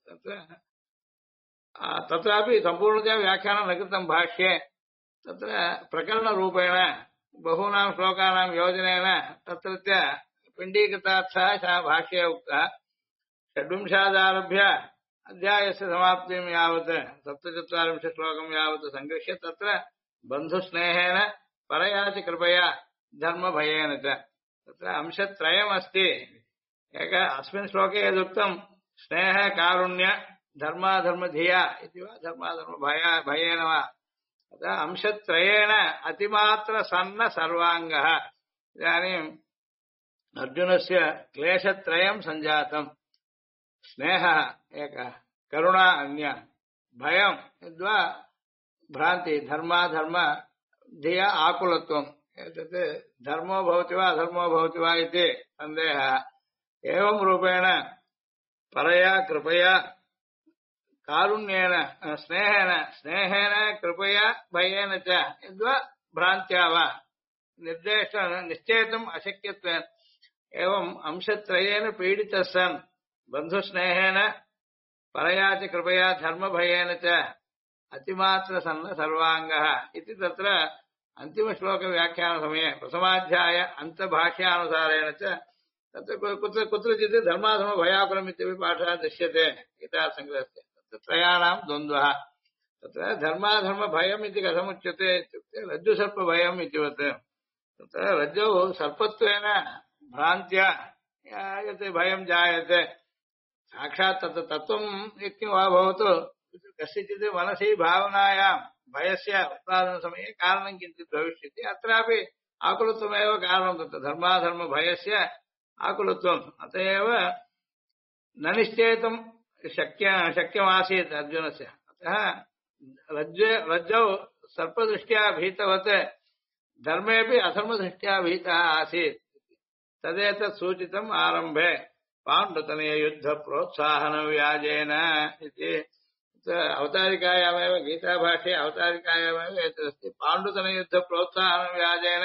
तत्रापि सम्पूर्णतया व्याख्यानं न कृतं भाष्ये। तत्र प्रकरणरूपेण बहूनां श्लोकानां योजनेन तत्रत्य पिण्डीकृतार्थः भाष्ये उक्तः। षड्विंशादारभ्य अध्यायस्य समाप्तिं यावत् 47 श्लोकं यावत् सङ्गृह्य तत्र बन्धुस्नेहेन परया च कृपया धर्मभयेन च तत्र अंशत्रयमस्ति। एक अस्मिन् श्लोके यदुक्तं स्नेह कारुण्य धर्माधर्मधिया इति वा धर्माधर्मभयेन वा अतः अंशत्रयेण अतिमात्र सन्न सर्वाङ्गः। इदानीम् अर्जुनस्य क्लेशत्रयं सञ्जातम्। स्नेहः एकः, करुणा अन्या, भयं यद्वा भ्रान्ति धर्माधर्म धिया आकुलत्वम्। एतत् धर्मो भवति वा अधर्मो भवति वा इति सन्देहः। एवं रूपेण परया कृपया कारुण्येन स्नेहेन कृपया भयेन च यद्वा भ्रान्त्या वा निश्चेतुम् अशक्यत्वेन एवम् अंशत्रयेन पीडितः सन् बन्धुस्नेहेन परया च कृपया धर्मभयेन च अतिमात्र सन्न सर्वाङ्गः इति तत्र अन्तिमश्लोकव्याख्यानसमये प्रथमाध्याय अन्तभाष्यानुसारेण च तत्र कुत्रचित् धर्माधर्मभयाकुलम् इत्यपि पाठः दृश्यते गीतासङ्ग्रहस्य। तत्र त्रयाणां द्वन्द्वः। तत्र धर्माधर्मभयम् इति कथमुच्यते इत्युक्ते रज्जुसर्पभयम् इतिवत्। तत्र रज्जौ सर्पत्वेन भ्रान्त्या यत् भयं जायते साक्षात् तत् तत्त्वं यज्ञ वा भवतु कस्यचित् मनसि भावनायां भयस्य उत्पादनसमये कारणं किञ्चित् भविष्यति। अत्रापि आकुलत्वमेव कारणं तत्र धर्माधर्मभयस्य आकुलत्वम्। अत एव न निश्चेतुं शक्यमासीत् अर्जुनस्य। अतः रज्जौ सर्पदृष्ट्या भीतवत् धर्मेऽपि अधर्मदृष्ट्या भीतः आसीत्। तदेतत् सूचितम् आरम्भे पाण्डुतनययुद्धप्रोत्साहनव्याजेन इति। अवतारिकायामेव गीताभाष्ये अवतारिकायामेव एतदस्ति। पाण्डुतनयुद्धप्रोत्साहनव्याजेन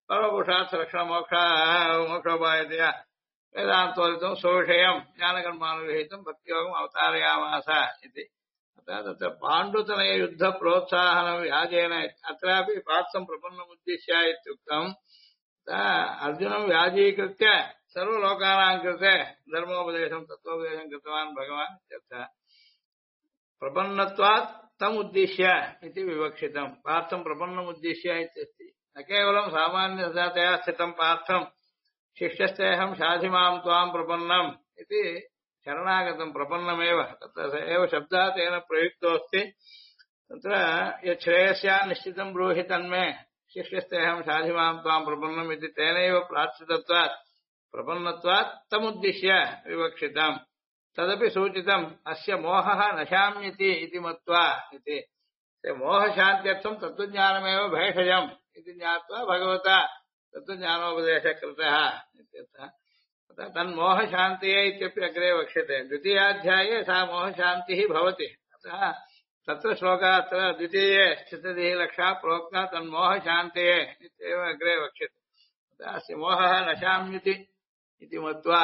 परमपुरुषार्थरक्षणमोक्षोपायतया वेदान्तोदितं स्वविषयं ज्ञानकर्मानुविहितं भक्तियोगम् अवतारयामास इति। अतः तत्र पाण्डुतनययुद्धप्रोत्साहनव्याजेन अत्रापि पार्थं प्रपन्नमुद्दिश्य इत्युक्तम्। अर्जुनं व्याजीकृत्य सर्वलोकानां कृते धर्मोपदेशं तत्त्वोपदेशं कृतवान् भगवान् इत्यर्थः। प्रपन्नत्वात् तमुद्दिश्य इति विवक्षितम्। पार्थं प्रपन्नमुद्दिश्य इत्यस्ति। न केवलं सामान्यतया स्थितं पार्थं शिष्यस्तेऽहं शाधिमां त्वां प्रपन्नम् इति शरणागतं प्रपन्नमेव तत्र एव शब्दः तेन प्रयुक्तोऽस्ति। तत्र यच्छ्रेयस्या निश्चितं ब्रूहि तन्मे शिष्यस्तेऽहं शाधिमां त्वां प्रपन्नम् इति तेनैव प्रार्थितत्वात् प्रपन्नत्वात् तमुद्दिश्य विवक्षितम्। तदपि सूचितम् अस्य मोहः न शाम्यति इति मत्वा इति। मोहशान्त्यर्थं तत्त्वज्ञानमेव भेषजम् इति ज्ञात्वा भगवता तत्त्वज्ञानोपदेशः कृतः इत्यर्थः। अतः तन्मोहशान्तिये इत्यपि अग्रे वक्ष्यते। द्वितीयाध्याये सा मोहशान्तिः भवति। अतः तत्र श्लोकः अत्र द्वितीये स्थितिः लक्षा प्रोक्ता तन्मोहशान्तिये इत्येव अग्रे वक्ष्यते। अतः अस्य मोहः न शाम्यति इति मत्वा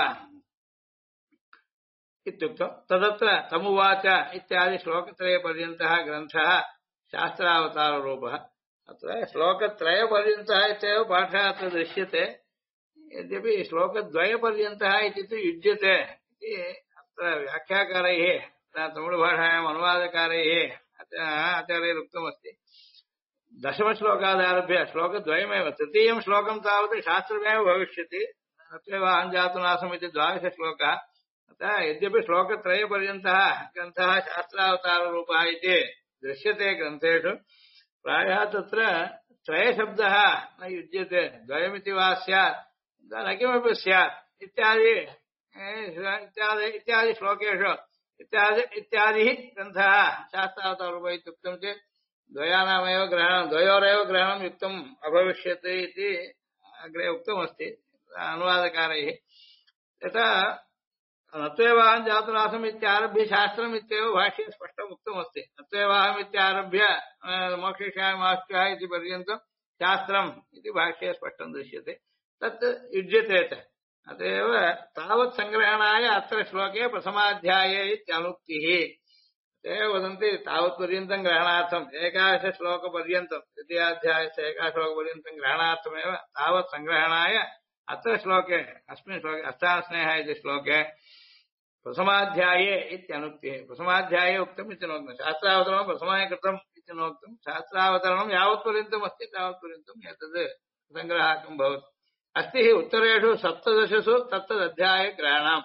इत्युक्तम्। तदत्र तमुवाच इत्यादि श्लोकत्रयपर्यन्तः ग्रन्थः शास्त्रावताररूपः। अत्र श्लोकत्रयपर्यन्तः इत्येव पाठः अत्र दृश्यते। यद्यपि श्लोकद्वयपर्यन्तः इति तु युज्यते इति अत्र व्याख्याकारैः तमिळुभाषायाम् अनुवादकारैः आचार्यैरुक्तमस्ति। दशमश्लोकादारभ्य श्लोकद्वयमेव तृतीयं श्लोकं तावत् शास्त्रमेव भविष्यति। तत्रैव अहं जातुनासम् इति 12 श्लोकः। अतः यद्यपि श्लोकत्रयपर्यन्तः ग्रन्थः शास्त्रावताररूपः इति दृश्यते ग्रन्थेषु प्रायः तत्र त्रयशब्दः न युज्यते। द्वयमिति वा स्यात् न किमपि स्यात् इत्यादि श्लोकेषु इत्यादिः ग्रन्थः शास्त्रावताररूपः इत्युक्तं चेत् द्वयानामेव ग्रहणं द्वयोरेव ग्रहणं युक्तम् अभविष्यत् इति अग्रे उक्तमस्ति अनुवादकारैः। यथा नत्वेवाहं जातुनासम् इत्यारभ्य शास्त्रम् इत्येव भाष्ये स्पष्टम् उक्तमस्ति। नत्वेवाहम् इत्यारभ्य मोक्षयिष्यामि मा शुचः इति पर्यन्तं शास्त्रम् इति भाष्ये स्पष्टं दृश्यते। तत् युज्यते च। अत एव तावत् सङ्ग्रहणाय अत्र श्लोके प्रथमाध्याये इत्यनुक्तिः। ते वदन्ति तावत्पर्यन्तं ग्रहणार्थम् एकादशश्लोकपर्यन्तं द्वितीयाध्यायस्य एकादशश्लोकपर्यन्तं ग्रहणार्थमेव तावत् सङ्ग्रहणाय अत्र श्लोके अस्मिन् श्लोके अष्टास्नेहः इति श्लोके प्रथमाध्याये इत्यनुक्तिः। प्रथमाध्याये उक्तम् इति नोक्तं शास्त्रावतरणं प्रथमाय कृतम् इति नोक्तं शास्त्रावतरणं यावत्पर्यन्तम् अस्ति तावत्पर्यन्तम् एतद् सङ्ग्रहाकं भवति। अस्ति हि उत्तरेषु सप्तदशसु तत्तदध्यायग्रहणम्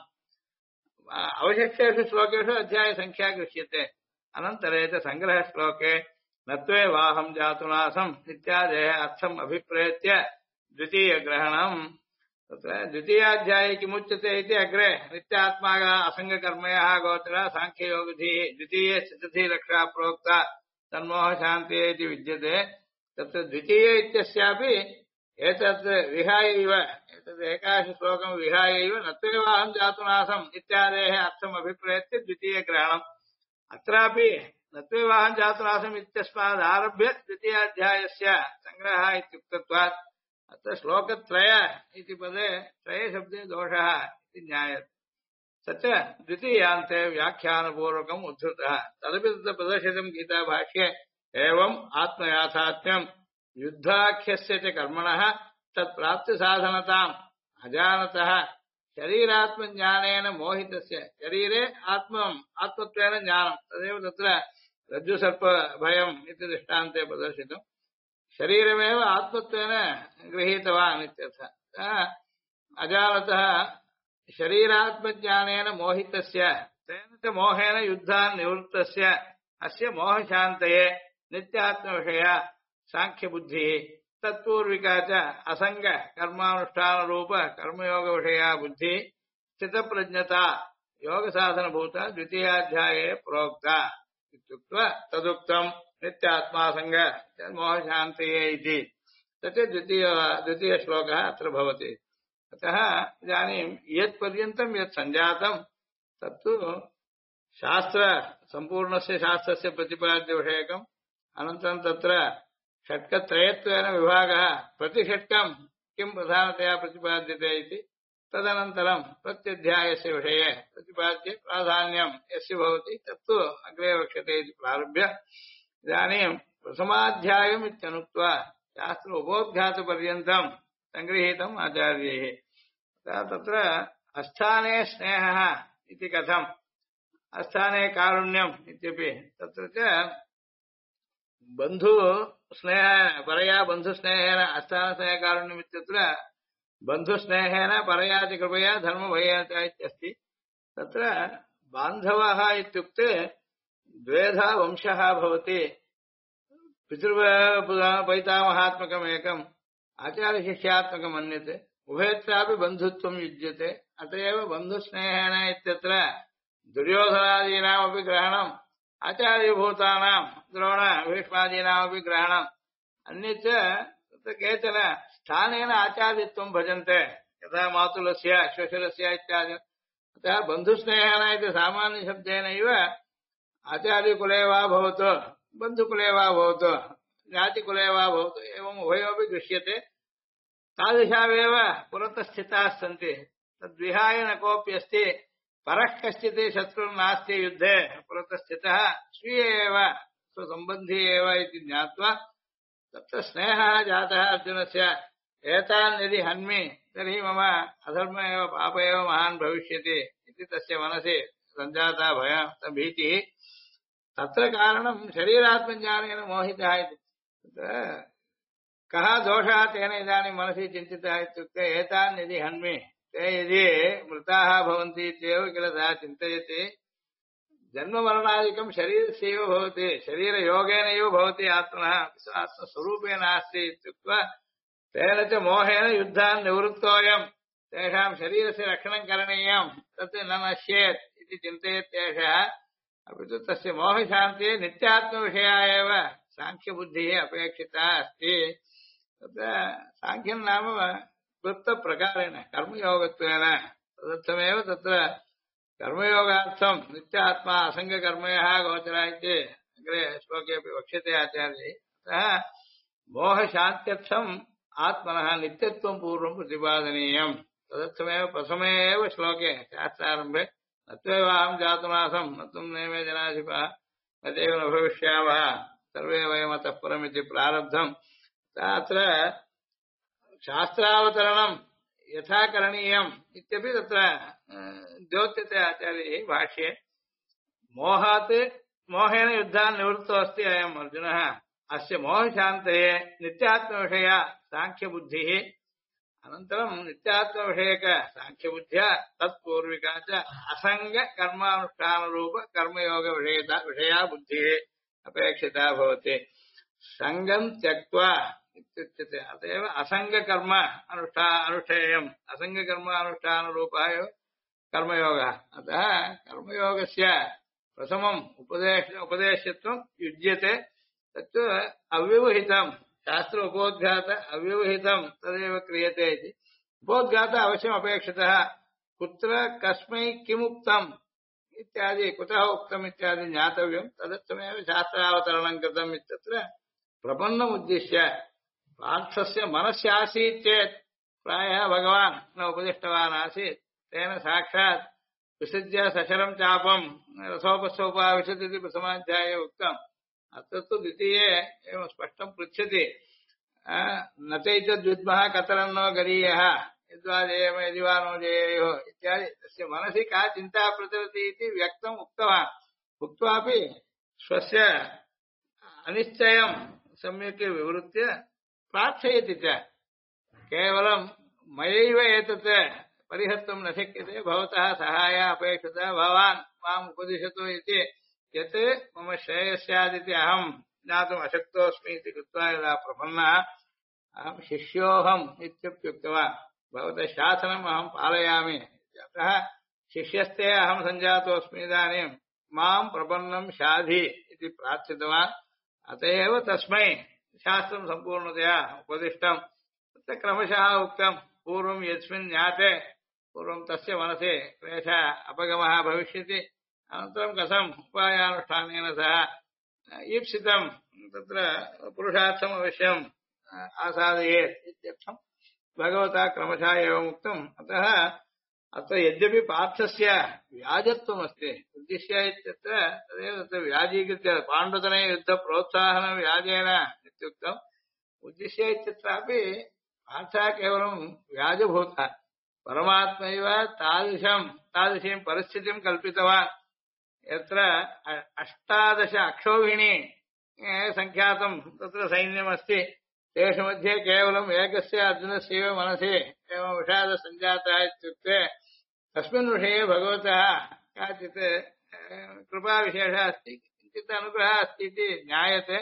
अवशिष्टेषु श्लोकेषु अध्यायसङ्ख्या गृह्यते। अनन्तरे च सङ्ग्रहश्लोके नत्वेवाहं जातुनासम् इत्यादेः अर्थम् अभिप्रेत्य द्वितीयग्रहणम्। तत्र द्वितीयाध्याये किमुच्यते इति अग्रे नित्यात्मा असङ्गकर्मयः गोचरः साङ्ख्ययोगधिः द्वितीये स्थितिरक्षा प्रोक्ता तन्मोहशान्तिः इति विद्यते। तत्र द्वितीये इत्यस्यापि एतत् विहाय इव एतद् एकादशश्लोकं विहाय इव नत्वेवाहं जातुनासम् इत्यादेः अर्थम् अभिप्रेत्य द्वितीयग्रहणम्। अत्रापि नत्वेवाहं जातुनासम् इत्यस्मादारभ्य द्वितीयाध्यायस्य सङ्ग्रहः इत्युक्तत्वात् अत्र श्लोकत्रय इति पदे त्रये शब्दे दोषः इति ज्ञायते। स च द्वितीयान्ते व्याख्यानपूर्वकम् उद्धृतः। तदपि तत्र प्रदर्शितं गीताभाष्ये एवम् आत्मयाथात्म्यम् युद्धाख्यस्य च कर्मणः तत्प्राप्तिसाधनताम् अजानतः शरीरात्मज्ञानेन मोहितस्य शरीरे आत्मत्वेन ज्ञानं तदेव तत्र रज्जुसर्पभयम् इति दृष्टान्ते प्रदर्शितम्। शरीरमेव आत्मत्वेन गृहीतवान् इत्यर्थः। अजानतः शरीरात्मज्ञानेन मोहितस्य तेन च मोहेन युद्धान् निवृत्तस्य अस्य मोहशान्तये नित्यात्मविषया साङ्ख्यबुद्धिः तत्पूर्विका च असङ्ग कर्मानुष्ठानरूप कर्मयोगविषया बुद्धिः स्थितप्रज्ञता योगसाधनभूता द्वितीयाध्याये प्रोक्ता इत्युक्त्वा तदुक्तम् नित्यात्मासङ्ग मोहशान्तये इति तत् द्वितीयश्लोकः अत्र भवति। अतः इदानीं यत्पर्यन्तं यत् सञ्जातं तत्तु सम्पूर्णस्य शास्त्रस्य प्रतिपाद्यविषयकम्। अनन्तरं तत्र षट्कत्रयत्वेन विभागः प्रतिषट्कं किं प्रधानतया प्रतिपाद्यते इति तदनन्तरं प्रत्यध्यायस्य विषये प्रतिपाद्य प्राधान्यं यस्य भवति तत्तु अग्रे वक्ष्यते इति प्रारभ्य इदानीं प्रथमाध्यायम् इत्यनुक्त्वा शास्त्र उपोद्घातपर्यन्तं सङ्गृहीतम् आचार्यैः। तत्र अस्थाने स्नेहः इति कथम् अस्थाने कारुण्यम् इत्यपि तत्र च परया बन्धुस्नेहेन अस्थानस्नेहकारुण्यम् इत्यत्र बन्धुस्नेहेन परया च कृपया धर्मभयेन च इत्यस्ति। तत्र बान्धवः इत्युक्ते द्वेधा वंशः भवति। पितृपैतामहात्मकमेकम् आचार्यशिष्यात्मकम् अन्यत् उभयत्रापि बन्धुत्वं युज्यते। अत एव बन्धुस्नेहेन इत्यत्र दुर्योधनादीनामपि ग्रहणम् आचार्यभूतानां द्रोण भीष्मादीनामपि ग्रहणम् अन्यच्च तत्र केचन स्थानेन आचार्यत्वं भजन्ते यथा मातुलस्य श्वशुरस्य इत्यादि। अतः बन्धुस्नेहेन इति सामान्यशब्देनैव आचार्यकुले वा भवतु बन्धुकुले वा भवतु ज्ञातिकुले वा भवतु एवम् उभयोपि दृश्यते। तादृशावेव पुरतः स्थिताः सन्ति। तद्विहाय न कोऽप्यस्ति परः कश्चित् शत्रुर्नास्ति युद्धे पुरतः स्थितः स्वीय एव स्वसम्बन्धी एव इति ज्ञात्वा तत्र स्नेहः जातः अर्जुनस्य। एतान् यदि हन्मि तर्हि मम अधर्म एव पाप एव महान् भविष्यति इति तस्य मनसि सञ्जाता भीतिः। तत्र कारणं शरीरात्मज्ञानेन मोहितः इति। कः दोषः तेन इदानीं मनसि चिन्तितः इत्युक्ते एतान् यदि हन्मि ते यदि मृताः भवन्ति इत्येव किल सः चिन्तयति। जन्ममरणादिकं शरीरस्यैव भवति शरीरयोगेनैव भवति आत्मनः आत्मस्वरूपे नास्ति इत्युक्त्वा तेन च मोहेन युद्धान् निवृत्तोऽयं तेषां शरीरस्य रक्षणं करणीयं तत् न नश्येत् इति चिन्तयत्येषः। अपि तु तस्य मोहशान्तिः नित्यात्मविषया एव साङ्ख्यबुद्धिः अपेक्षिता अस्ति तत्र साङ्ख्यं नाम वृत्तप्रकारेण कर्मयोगत्वेन तदर्थमेव तत्र कर्मयोगार्थं नित्यात्मा असङ्गकर्मयः गोचरः इति अग्रे श्लोकेऽपि वक्ष्यते आचार्यैः अतः मोहशान्त्यर्थम् आत्मनः नित्यत्वं पूर्वं प्रतिपादनीयम् तदर्थमेव प्रथमे एव श्लोके शास्त्रारम्भे न त्वेवाहं जातुनासं न त्वं नैमे जनाधिपः न चैव न भविष्यामः सर्वे वयमतः परमिति प्रारब्धम् अत्र शास्त्रावतरणं यथा करणीयम् इत्यपि तत्र द्योत्यते आचार्यैः भाष्ये मोहात् मोहेन युद्धान् निवृत्तो अस्ति अयम् अर्जुनः अस्य मोहशान्तये नित्यात्मविषया साङ्ख्यबुद्धिः अनन्तरं नित्यात्मविषयक साङ्ख्यबुद्ध्या तत्पूर्विका च असङ्गकर्मानुष्ठानरूप कर्मयोगविषया बुद्धिः अपेक्षिता भवति सङ्गं त्यक्त्वा इत्युच्यते अतएव असङ्गकर्म अनुष्ठेयम् असङ्गकर्म अनुष्ठानरूपः कर्मयोगः अतः कर्मयोगस्य प्रथमम् उपदेशत्वं युज्यते तत्तु अव्यवहितं शास्त्र उपोद्घात अव्यवहितं तदेव क्रियते इति उपोद्घात अवश्यम् अपेक्षितः कुत्र कस्मै किमुक्तम् इत्यादि कुतः उक्तम् इत्यादि ज्ञातव्यं तदर्थमेव शास्त्रावतरणं कृतम् इत्यत्र प्रपन्नमुद्दिश्य पार्थस्य मनस्यासीत् चेत् प्रायः भगवान् न उपदिष्टवान् आसीत् तेन साक्षात् विसृज्य सशरं चापं रथोपस्थोपाविशत् इति प्रथमाध्याये उक्तम् अत्र तु द्वितीये एवं स्पष्टं पृच्छति न चैतद्विद्मः कतरन्नो गरीयः यद्वादेयम यदि वा नो जेयोः इत्यादि तस्य मनसि का चिन्ता प्रचलति इति व्यक्तम् उक्तवान् उक्त्वापि स्वस्य अनिश्चयं सम्यक् विवृत्य प्रार्थयति च केवलं मयैव एतत् परिहर्तुं न शक्यते भवतः सहाय अपेक्षितः भवान् माम् उपदिशतु इति यत् मम श्रेयस्यादिति अहं ज्ञातुम् अशक्तोऽस्मि इति कृत्वा यदा प्रपन्नः अहं शिष्योऽहम् इत्युक्तवान् भवतः शासनम् अहं पालयामि अतः शिष्यस्ते अहं सञ्जातोऽस्मि इदानीं मां प्रपन्नं शाधि इति प्रार्थितवान् अत एव तस्मै शास्त्रं सम्पूर्णतया उपदिष्टं तत्र क्रमशः उक्तं पूर्वं यस्मिन् ज्ञाते पूर्वं तस्य मनसि क्लेशः अपगमः भविष्यति अनन्तरं कथम् उपायानुष्ठानेन सह ईप्सितं तत्र पुरुषार्थम् अवश्यम् आसादयेत् इत्यर्थं भगवता क्रमशः एवम् उक्तम् अतः अत्र यद्यपि पार्थस्य व्याजत्वमस्ति उद्दिश्य इत्यत्र तदेव तत्र व्याजीकृत्य पाण्डुतने युद्धप्रोत्साहनव्याजेन इत्युक्तम् उद्दिश्य इत्यत्रापि पार्थः केवलं व्याजभूतः परमात्मैव तादृशीं परिस्थितिं कल्पितवान् यत्र 18 अक्षौहिणी सङ्ख्यातं तत्र सैन्यमस्ति तेषु मध्ये केवलम् एकस्य अर्जुनस्यैव मनसि एवं विषादः सञ्जातः इत्युक्ते तस्मिन् विषये भगवतः काचित् कृपाविशेषः अस्ति किञ्चित् अनुग्रहः अस्ति इति ज्ञायते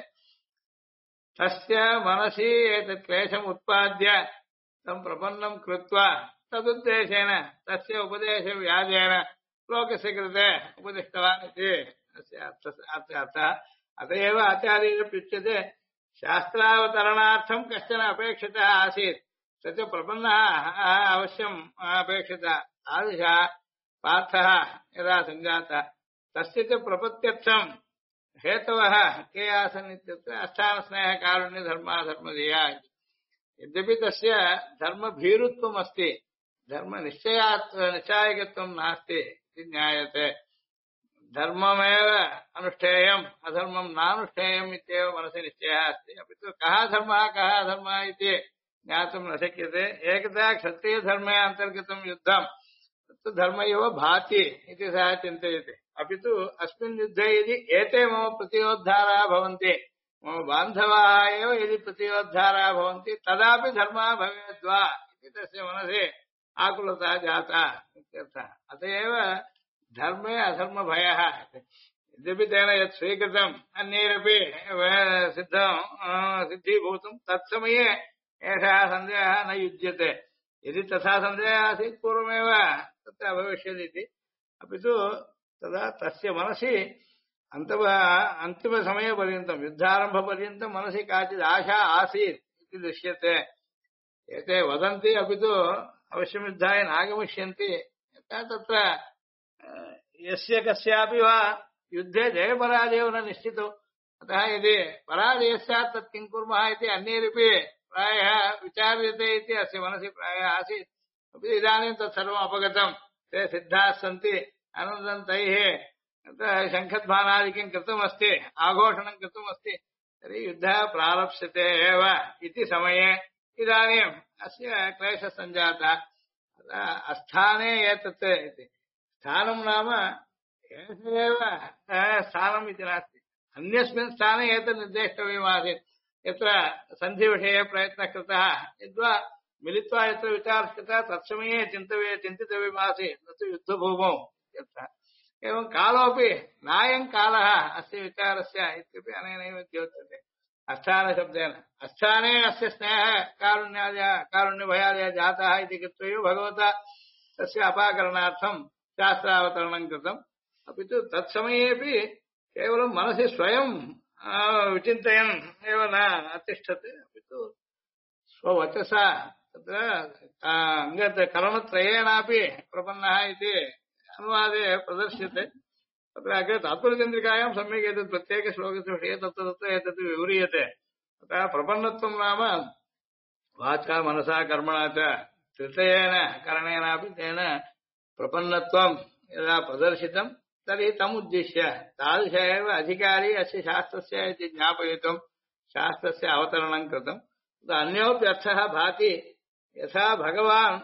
तस्य मनसि एतत् क्लेशम् उत्पाद्य तं प्रपन्नं कृत्वा तदुद्देशेन तस्य उपदेशव्याजेन लोकस्य कृते उपदिष्टवान् इति अस्य अर्थः अत एव आचार्यैरुच्यते शास्त्रावतरणार्थं कश्चन अपेक्षितः आसीत् स च प्रपन्नः अवश्यम् अपेक्षितः तादृशः पार्थः यदा सञ्जातः तस्य च प्रपत्त्यर्थं हेतवः के आसन् इत्युक्ते अष्टानस्नेहकारुण्यधर्माधर्मधिया यद्यपि तस्य धर्मभीरुत्वम् अस्ति निश्चायकत्वं नास्ति इति ज्ञायते धर्ममेव अनुष्ठेयम् अधर्मं नानुष्ठेयम् इत्येव मनसि निश्चयः अस्ति अपि तु कः धर्मः कः अधर्मः इति ज्ञातुं न शक्यते एकदा क्षत्रियधर्मे अन्तर्गतं युद्धं तत्तु धर्म इव भाति इति सः चिन्तयति अपि तु अस्मिन् युद्धे यदि एते मम प्रतियोद्धाराः भवन्ति मम बान्धवाः एव यदि प्रतियोद्धाराः भवन्ति तदापि धर्मः भवेद् वा इति तस्य मनसि आकुलता जाता इत्यर्थः अत एव धर्मे अधर्मभयः यद्यपि तेन यत् स्वीकृतम् अन्यैरपि सिद्धीभूतं तत्समये एषः सन्देहः न युज्यते यदि तथा सन्देहः आसीत् पूर्वमेव तत्र अभविष्यदिति अपि तु तदा तस्य मनसि अन्तिमसमयपर्यन्तं युद्धारम्भपर्यन्तं मनसि काचित् आशा आसीत् इति दृश्यते। एते वदन्ति अपि तु अवश्यं युद्धाय नागमिष्यन्ति। तत्र यस्य कस्यापि वा युद्धे जयपराजयो न निश्चितौ। अतः यदि पराजयः स्यात् तत् किं कुर्मः इति अन्यैरपि प्रायः विचार्यते इति अस्य मनसि प्रायः आसीत्। अपि इदानीं तत्सर्वम् अपगतं। ते सिद्धाः सन्ति। अनन्तरं तैः शङ्खध्वानादिकं कृतमस्ति, आघोषणं कृतमस्ति। तर्हि युद्धः प्रारप्स्यते एव इति समये इदानीम् अस्य क्लेशः सञ्जातः। अस्थाने एतत् इति स्थानं नाम एष एव स्थानम् इति नास्ति। अन्यस्मिन् स्थाने एतत् निर्देष्टव्यमासीत्। यत्र सन्धिविषये प्रयत्नः कृतः यद्वा मिलित्वा यत्र विचारः कृतः तत्समये चिन्तितव्यमासीत्, न तु युद्धभूमौ इत्यर्थः। एवं कालोऽपि नायं कालः अस्य विचारस्य इत्यपि अनेनैव द्योत्यते। अस्थानशब्देन अस्थाने अस्य स्नेहः कारुण्यभयादयः जातः इति कृत्वैव भगवता तस्य अपाकरणार्थं शास्त्रावतरणं कृतम्। अपि तु तत्समयेपि केवलं मनसि स्वयं विचिन्तयन् एव न अतिष्ठत्, अपि तु स्ववचसा तत्र करणत्रयेणापि प्रपन्नः इति अनुवादे प्रदर्श्यते। तत्र अग्रे तात्पर्यचन्द्रिकायां सम्यक् एतत् प्रत्येकश्लोकस्य विषये तत्र एतत् विव्रियते। अतः प्रपन्नत्वं नाम वाचा मनसा कर्मणा च तृतीयेन करणेनापि तेन प्रपन्नत्वं यदा प्रदर्शितं तर्हि तमुद्दिश्य तादृश एव अधिकारी अस्य शास्त्रस्य इति ज्ञापयितुं शास्त्रस्य अवतरणं कृतम्। अन्योऽपि अर्थः भाति। यथा भगवान्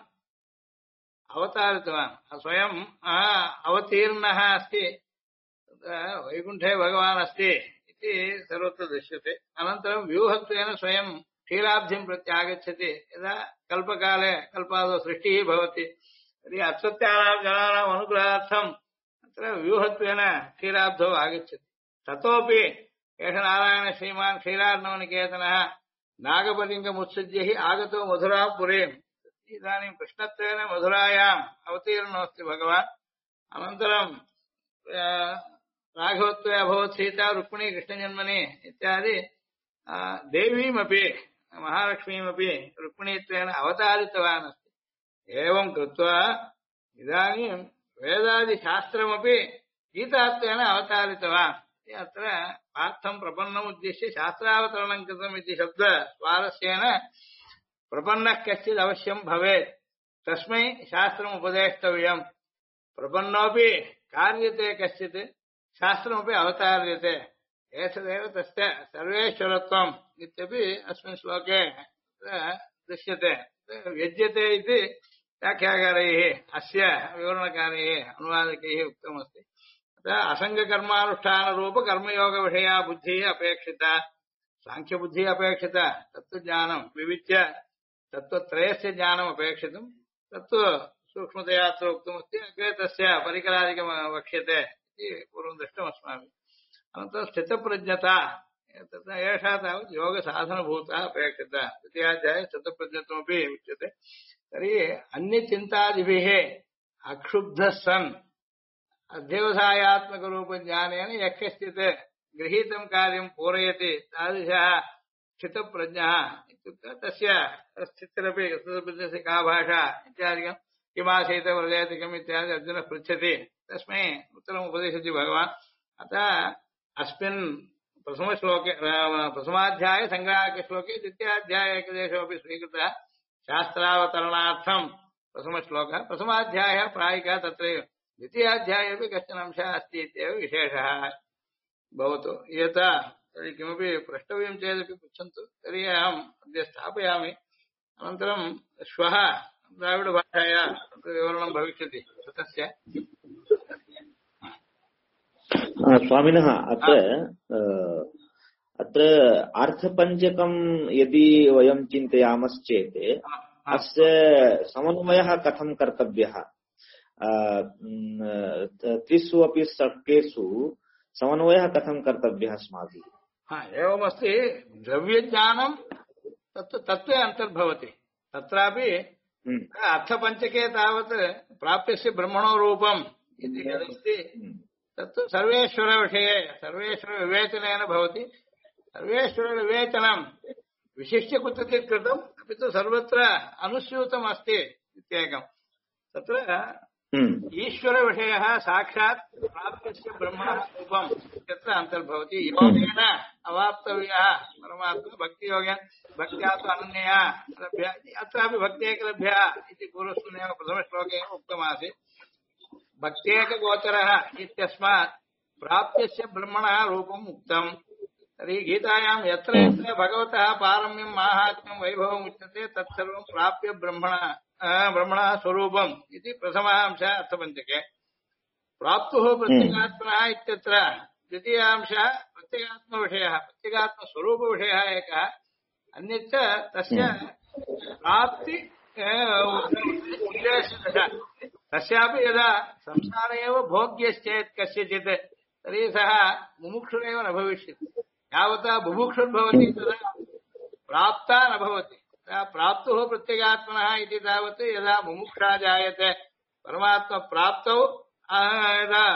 अवतारितवान् स्वयं अवतीर्णः अस्ति, वैकुण्ठे भगवान् अस्ति इति सर्वत्र दृश्यते। अनन्तरं व्यूहत्वेन स्वयं क्षीराब्धिं प्रत्यागच्छति। यदा कल्पकाले कल्पादौ सृष्टिः भवति तर्हि अत्रत्यानां जनानाम् अनुग्रहार्थम् अत्र व्यूहत्वेन क्षीराब्धौ आगच्छति। ततोपि एष नारायण श्रीमान् क्षीरार्णवनिकेतनः नागपलिङ्गमुत्सृज्य हि आगतो मधुरां पुरीम्। इदानीं कृष्णत्वेन मधुरायाम् अवतीर्णोऽस्ति भगवान्। अनन्तरं राघवत्वे अभवत् सीता रुक्मिणी कृष्णजन्मनि इत्यादि देवीमपि महालक्ष्मीमपि रुक्मिणीत्वेन अवतारितवान् अस्ति। एवं कृत्वा इदानीं वेदादिशास्त्रमपि गीतात्वेन अवतारितवान्। अत्र पार्थं प्रपन्नमुद्दिश्य शास्त्रावतरणं कृतम् इति शब्द स्वारस्येन प्रपन्नः कश्चित् अवश्यं भवेत्, तस्मै शास्त्रम् उपदेष्टव्यम्। प्रपन्नोऽपि कार्यते कश्चित्, शास्त्रमपि अवतार्यते। एतदेव तस्य सर्वेश्वरत्वम् इत्यपि अस्मिन् श्लोके दृश्यते। व्यज्यते इति व्याख्याकारैः अस्य विवरणकारैः अनुवादकैः उक्तमस्ति। अतः असङ्गकर्मानुष्ठानरूपकर्मयोगविषया बुद्धिः अपेक्षिता, साङ्ख्यबुद्धिः अपेक्षिता, तत्त्वज्ञानं विविच्य तत्त्वत्रयस्य ज्ञानम् अपेक्षितम्। तत्तु सूक्ष्मतया अत्र उक्तमस्ति। अग्रे तस्य परिकरादिकं वक्ष्यते इति पूर्वं दृष्टमस्माभिः। अनन्तरं स्थितप्रज्ञता, एषा तावत् योगसाधनभूता अपेक्षिता। द्वितीयाध्याये स्थितप्रज्ञत्वमपि उच्यते। तर्हि अन्यचिन्तादिभिः अक्षुब्धः सन् अध्यवसायात्मकरूपज्ञानेन यः कश्चित् गृहीतं कार्यं पूरयति तादृशः स्थितप्रज्ञः इत्युक्ते तस्य स्थितिरपि स्थितप्रज्ञस्य का भाषा इत्यादिकं किमासीत् व्रजेतिकम् इत्यादि अर्जुनः पृच्छति। तस्मै उत्तरम् उपदिशति भगवान्। अतः अस्मिन् प्रथमश्लोके प्रथमाध्याये सङ्ग्राहकश्लोके द्वितीयाध्याये एकदेशोऽपि स्वीकृतः शास्त्रावतरणार्थं प्रथमश्लोकः। प्रथमाध्यायः प्रायिकः तत्रैव। द्वितीयाध्यायेपि कश्चन अंशः अस्ति इत्येव विशेषः भवतु। यथा तर्हि किमपि प्रष्टव्यं चेदपि पृच्छन्तु। तर्हि अहम् अद्य स्थापयामि। अनन्तरं श्वः द्राविडभाषाया विवरणं भविष्यति तस्य। स्वामिनः अत्र अर्थपञ्चकं यदि वयं चिन्तयामश्चेत् अस्य समन्वयः कथं कर्तव्यः? त्रिषु अपि षट्केषु समन्वयः कथं कर्तव्यः अस्माभिः? एवमस्ति। द्रव्यज्ञानं तत्त्वे अन्तर्भवति। तत्रापि अर्थपञ्चके तावत् प्राप्यस्य ब्रह्मणो रूपम् इति यदस्ति तत्तु सर्वेश्वरविषये सर्वेश्वरविवेचनेन भवति सर्वेश्वरविवेचनं विशिष्य कुत्रचित् कृतम् अपि तु सर्वत्र अनुस्यूतम् अस्ति इत्येकम् तत्र ईश्वरविषयः साक्षात् प्राप्तस्य ब्रह्मणः रूपम् इत्यत्र अन्तर्भवति योगेन अवाप्तव्यः परमात्मा भक्तियोगेन भक्त्या तु अनन्यया लभ्य अत्रापि भक्त्येकलभ्यः इति पूर्वस्मिन्नेव प्रथमश्लोके उक्तमासीत् भक्त्येकगोचरः इत्यस्मात् प्राप्त्यस्य ब्रह्मणः रूपम् उक्तम् तर्हि गीतायां यत्र यत्र भगवतः पारम्यं माहात्म्यं वैभवम् उच्यते तत्सर्वं प्राप्य ब्रह्मणः स्वरूपम् इति प्रथमः अंशः अर्थपञ्चके प्राप्तुः प्रत्यगात्मनः इत्यत्र द्वितीयांशः प्रत्यगात्मविषयः प्रत्यगात्मस्वरूपविषयः एकः अन्यच्च तस्य प्राप्ति उद्देशदशा तस्यापि यदा संसारे एव भोग्यश्चेत् कस्यचित् तर्हि सः मुमुक्षुरेव न भविष्यति यावता बुभुक्षुर्भवति तदा प्राप्ता न भवति प्राप्तुः प्रत्यगात्मनः इति तावत् यदा मुमुक्षा जायते परमात्मा प्राप्तौ यदा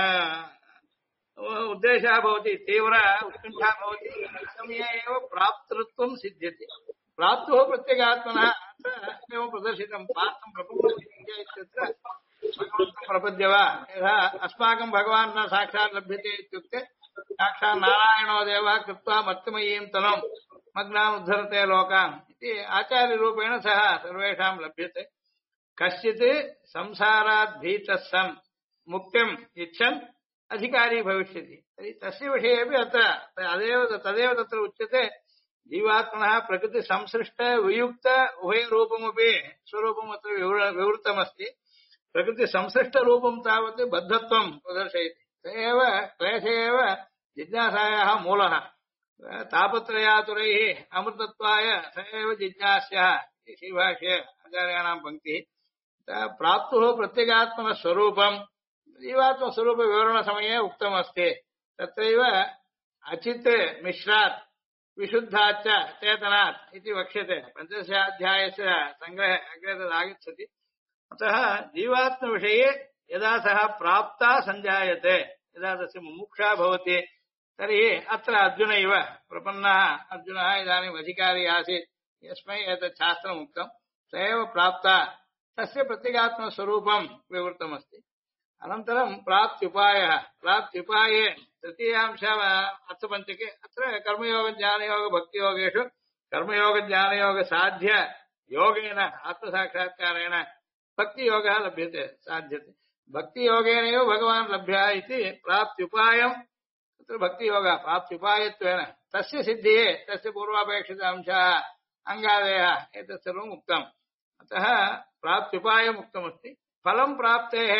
उद्देशः भवति तीव्र उत्कण्ठा भवति समये एव प्राप्तृत्वं सिद्ध्यति प्राप्तुः प्रत्यगात्मनः एवं प्रदर्शितं पार्थं प्रपद्य इत्यत्र भगवन्तं प्रपद्य वा यथा अस्माकं भगवान् न साक्षात् लभ्यते इत्युक्ते साक्षात् नारायणो देवः कृत्वा मत्तमयीं तनुं मग्नान् उद्धरते लोकान् इति आचार्यरूपेण सः सर्वेषां लभ्यते कश्चित् संसारात् भीतः सन् मुक्तिम् इच्छन् अधिकारी भविष्यति तर्हि तस्य विषये अपि अत्र तदेव तत्र उच्यते जीवात्मनः प्रकृतिसंसृष्ट वियुक्त उभयरूपमपि स्वरूपम् अत्र विवृतमस्ति प्रकृतिसंसृष्टरूपं तावत् बद्धत्वं प्रदर्शयति स एव क्लेश एव जिज्ञासायाः मूलः तापत्रयातुरैः अमृतत्वाय स एव जिज्ञास्यः इति श्रीभाष्ये आचार्याणां पङ्क्तिः प्राप्तुः प्रत्यगात्मनः स्वरूपं जीवात्मस्वरूपविवरणसमये उक्तमस्ति तत्रैव अचित् मिश्रात् विशुद्धाच्च चेतनात् इति वक्ष्यते पञ्चदशाध्यायस्य सङ्ग्रहे अग्रे तदागच्छति अतः जीवात्मविषये यदा सः प्राप्ता सञ्जायते यदा तस्य मुमुक्षा भवति तर्हि अत्र अर्जुन इव प्रपन्नः अर्जुनः इदानीम् अधिकारी आसीत् यस्मै एतत् शास्त्रम् उक्तं स एव प्राप्ता तस्य प्रत्यगात्मस्वरूपं विवृतमस्ति अनन्तरं प्राप्त्युपायः प्राप्त्युपाये तृतीयांशः अर्थपञ्चके अत्र कर्मयोगज्ञानयोगभक्तियोगेषु कर्मयोगज्ञानयोगसाध्य योगेन आत्मसाक्षात्कारेण भक्तियोगः लभ्यते साध्यते भक्तियोगेनैव भगवान् लभ्यः इति प्राप्त्युपायं तत्र भक्तियोगः प्राप्त्युपायत्वेन तस्य सिद्धिः तस्य पूर्वापेक्षित अंशः अङ्गादयः एतत् सर्वम् उक्तम् अतः प्राप्त्युपायम् उक्तमस्ति फलं प्राप्तेः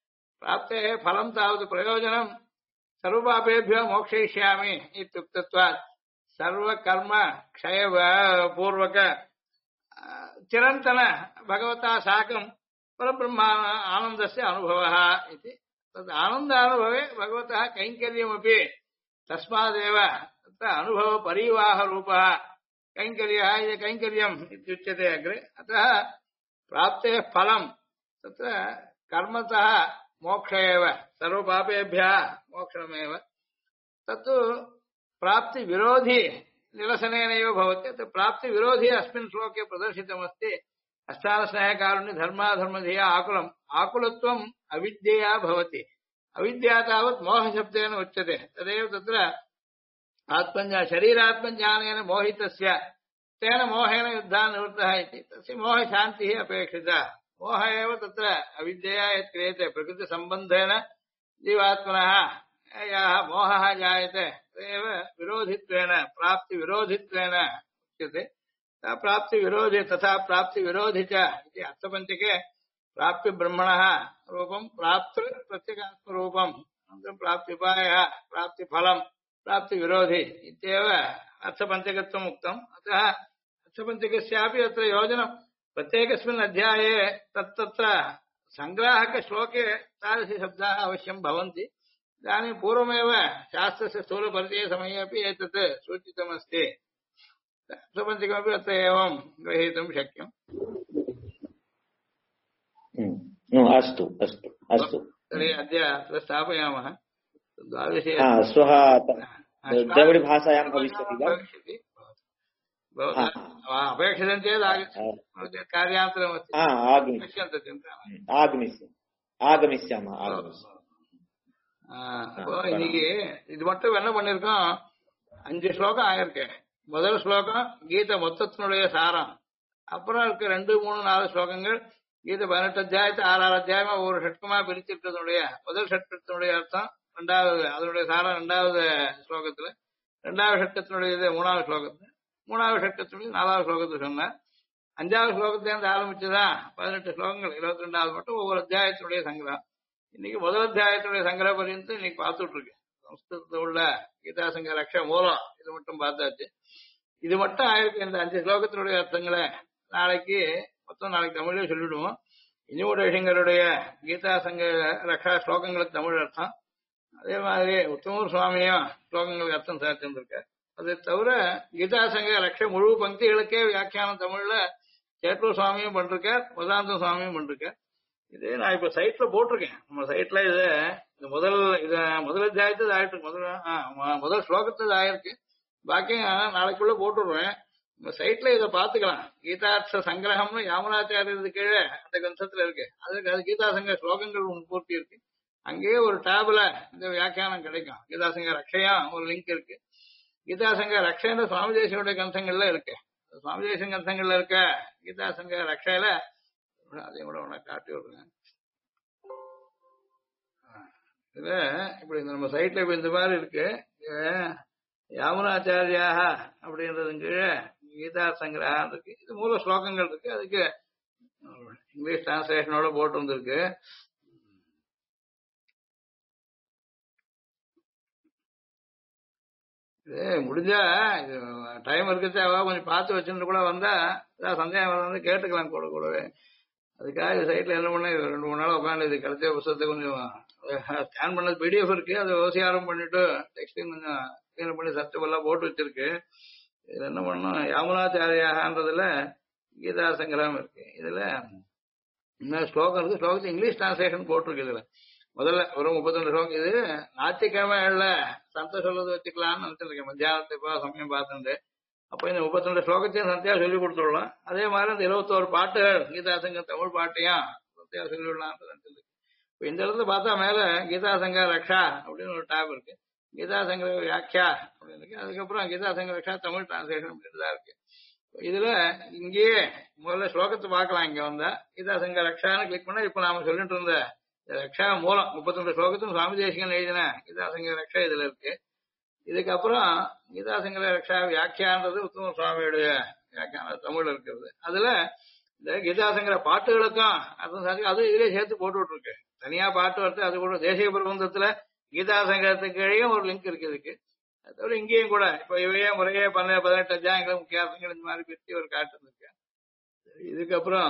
फलं तावत् प्रयोजनं सर्वपापेभ्यो मोक्षयिष्यामि इत्युक्तत्वात् सर्वकर्म क्षय पूर्वक चिरन्तन भगवता साकं परब्रह्म आनन्दस्य अनुभवः इति तद् आनन्दानुभवे भगवतः कैङ्कर्यमपि तस्मादेव तत्र अनुभवपरिवाहरूपः कैङ्कर्यः इति कैङ्कर्यम् इत्युच्यते अग्रे अतः प्राप्तेः फलं तत्र कर्मतः मोक्ष एव सर्वपापेभ्यः मोक्षमेव तत्तु प्राप्तिविरोधी निरसनेनैव भवति तत् प्राप्तिविरोधी अस्मिन् श्लोके प्रदर्शितमस्ति अष्टादशकारुण्य धर्माधर्मधिया आकुलम् आकुलत्वम् अविद्यया भवति अविद्या तावत् मोहशब्देन उच्यते तदेव तत्र शरीरात्मज्ञानेन मोहितस्य तेन मोहेन युद्धः निवृत्तः इति तस्य मोहशान्तिः अपेक्षिता मोह एव तत्र अविद्यया यत् क्रियते प्रकृतिसम्बन्धेन जीवात्मनः याः मोहः जायते तदेव विरोधित्वेन प्राप्तिविरोधित्वेन उच्यते प्राप्तिविरोधि तथा प्राप्तिविरोधि च इति अर्थपञ्चके प्राप्य ब्रह्मणः रूपं प्राप्तृ प्रत्यगात्मरूपम् अनन्तरं प्राप्त्युपायः प्राप्तिफलं प्राप्तिविरोधि इत्येव अर्थपञ्चकत्वम् उक्तम् अतः अर्थपञ्चकस्यापि अत्र योजनं प्रत्येकस्मिन् अध्याये तत्तत्र सङ्ग्राहकश्लोके तादृशशब्दाः अवश्यं भवन्ति इदानीं पूर्वमेव शास्त्रस्य स्थूलपरिचयसमये अपि एतत् सूचितमस्ति अर्थपञ्चकमपि अत्र एवं ग्रहीतुं शक्यम् अस्तु अस्तु अस्तु तर्हि अद्य अत्र स्थापयामः द्वादशे श्वः द्रविड भाषायां भविष्यति वा? भविष्यति भवतः अपेक्षितं चेत् आगच्छति कार्यान्तरमस्ति पश्यन्तु चिन्ता ஆகமிஸ்யாம. அப்போ இன்னைக்கு இது மட்டும் என்ன பண்ணிருக்கோம், 5 ஸ்லோகம் ஆயிருக்கு. முதல் ஸ்லோகம் கீதை மொத்தத்தினுடைய சாரம், அப்புறம் இருக்க 2, 3, 4 ஸ்லோகங்கள் கீதை 18 அத்தியாயத்தை 6 அத்தியாயமா ஒவ்வொரு ஷட்கமா பிரிச்சிருக்கிறதுடைய முதல் ஷட்கத்தினுடைய அர்த்தம், அதனுடைய சாரம் 2வது ஸ்லோகத்துல, 2வது ஷட்கத்தினுடைய 3வது ஸ்லோகத்துல, 3வது ஷட்கத்தினுடைய 4வது ஸ்லோகத்துல சொன்னார். 5வது ஸ்லோகத்திலேருந்து ஆரம்பிச்சுதான் 18 ஸ்லோகங்கள் 22வது மட்டும் ஒவ்வொரு அத்தியாயத்தினுடைய சங்கிரகம். இன்னைக்கு முதல் அத்தியாயத்தினுடைய சங்கிரக பரியந்தம் இன்னைக்கு பார்த்துட்டு இருக்கு. சம்ஸ்கிருதத்தில் உள்ள கீதா சங்க ரக்ஷ மூலம் இது மட்டும் பார்த்தாச்சு. இது மட்டும் ஆயிருக்கு. இந்த 5 ஸ்லோகத்தினுடைய அர்த்தங்களை நாளைக்கு தமிழ்ல சொல்லிடுவோம். இனிவுடேஷங்கருடைய கீதா சங்க ரக்ஷா ஸ்லோகங்களுக்கு தமிழ் அர்த்தம், அதே மாதிரி உத்தமூர் சுவாமியும் ஸ்லோகங்களுக்கு அர்த்தம் சேர்த்திருக்காரு. அதை தவிர கீதா சங்க ரக்ஷ முழு பங்கிகளுக்கே வியாக்கியானம் தமிழ்ல சேட்டூர் சுவாமியும் பண்றார், மதாந்த சுவாமியும் பண்றார். இதே நான் இப்ப சைட்ல போட்டிருக்கேன். நம்ம சைட்ல இது முதல் அத்தியாயத்து ஆயிட்டு முதல் ஸ்லோகத்துல ஆயிருக்கு. பாக்கியம் நாளைக்குள்ள போட்டுடுவேன். நம்ம சைட்ல இதை பாத்துக்கலாம். கீதார்த்த சங்கிரகம்னு யாமுனாச்சாரியது கீழே அந்த கிரந்தத்துல இருக்கு. அது கீதா சங்க ஸ்லோகங்கள் பூர்த்தி இருக்கு. அங்கேயே ஒரு டேப்ல இந்த வியாக்கியானம் கிடைக்கும். கீதா சங்க ரக்ஷையா ஒரு லிங்க் இருக்கு. கீதா சங்க ரக்ஷைன்னு சுவாமி தேசியோட கிரந்தங்கள்ல இருக்கு. சுவாமி தேசிய கிரந்தங்கள்ல இருக்க கீதா சங்க ரக்ஷையில அதையும் கூட உனக்கு காட்டி விடுறேன். இதுல இப்படி நம்ம சைட்ல இப்ப இந்த மாதிரி இருக்கு. யாமுனாச்சாரியாக அப்படின்றது கீழே கீதா சங்கிரகம் இருக்கு. இது மூல ஸ்லோகங்கள் இருக்கு. அதுக்கு இங்கிலீஷ் டிரான்ஸ்லேஷனோட போட்டு வந்திருக்கு. இது முடிஞ்சா இது டைம் இருக்கிறது கொஞ்சம் பார்த்து வச்சுட்டு கூட வந்தா ஏதாவது சந்தேகம் வந்து கேட்டுக்கலாம் கூடவே. அதுக்காக சைட்ல என்ன பண்ண 2-3 நாள் உட்காந்து இது கிடைச்ச புத்தகத்தை கொஞ்சம் ஸ்கேன் பண்ணது பிடிஎஃப் இருக்கு. அதை ஓசியாரம் பண்ணிட்டு டெக்ஸ்டையும் கொஞ்சம் ஸ்கேன் பண்ணி சர்ச்சபெல்லாம் போட்டு வச்சிருக்கு. இதுல என்ன பண்ணோம், யாமுனாச்சாரியாகன்றதுல கீதா சங்கிரகம் இருக்கு. இதுல இன்னும் ஸ்லோகம் இருக்கு. ஸ்லோகத்தை இங்கிலீஷ் டிரான்ஸ்லேஷன் போட்டிருக்கு. இதுல முதல்ல ஒரு 32 ஸ்லோகம். இது ஞாயிற்றுக்கிழமைல சந்தை சொல்றது வச்சுக்கலாம்னு நினைச்சிருக்கேன். மத்தியானத்துக்கு சமயம் பார்த்துட்டு அப்ப இந்த 32 ஸ்லோகத்தையும் சந்தியா சொல்லி கொடுத்துடலாம். அதே மாதிரி அந்த 21 பாட்டுகள் கீதா சங்க தமிழ் பாட்டையும் சந்தியா சொல்லி விடலாம்னு நினைச்சிருக்கு. இப்ப இந்த இடத்துல பார்த்தா மேல கீதா சங்க ரக்ஷா அப்படின்னு ஒரு டேப் இருக்கு. கீதா சங்க வியாக்கியா அப்படின்னு இருக்கு. அதுக்கப்புறம் கீதா சங்க ரக்ஷா தமிழ் டிரான்ஸ்லேஷன் அப்படின்னு தான் இருக்கு. இதுல இங்கேயே முதல்ல ஸ்லோகத்தை பார்க்கலாம். இங்க வந்தா கீதா சங்க ரக்ஷான்னு கிளிக் பண்ணா இப்ப நாம சொல்லிட்டு இருந்த ரக்ஷா மூலம் 32 ஸ்லோகத்தும் சுவாமி தேசிகன் எழுதின கீதா சங்க ரக்ஷா இதுல இருக்கு. இதுக்கப்புறம் கீதா சங்க ரக்ஷா வியாக்கியான்றது உத்தம சுவாமியுடைய வியாக்கியான தமிழ் இருக்கிறது. அதுல இந்த கீதா சங்கர பாட்டுகளுக்கும் அர்த்தம் அது இதுலயே சேர்த்து போட்டு விட்டுருக்கு. தனியா பாட்டு வருது. அது கூட தேசிய பிரபந்தத்துல கீதா சங்கரத்துக்கு கீழேயும் ஒரு லிங்க் இருக்கு இதுக்கு. அது தவிர இங்கேயும் கூட இப்ப இவையே முறையே 18 அத்தியாயங்கள் முக்கிய அர்த்தங்கள் இந்த மாதிரி பிரிச்சு ஒரு காட்டு இருக்கு. இதுக்கப்புறம்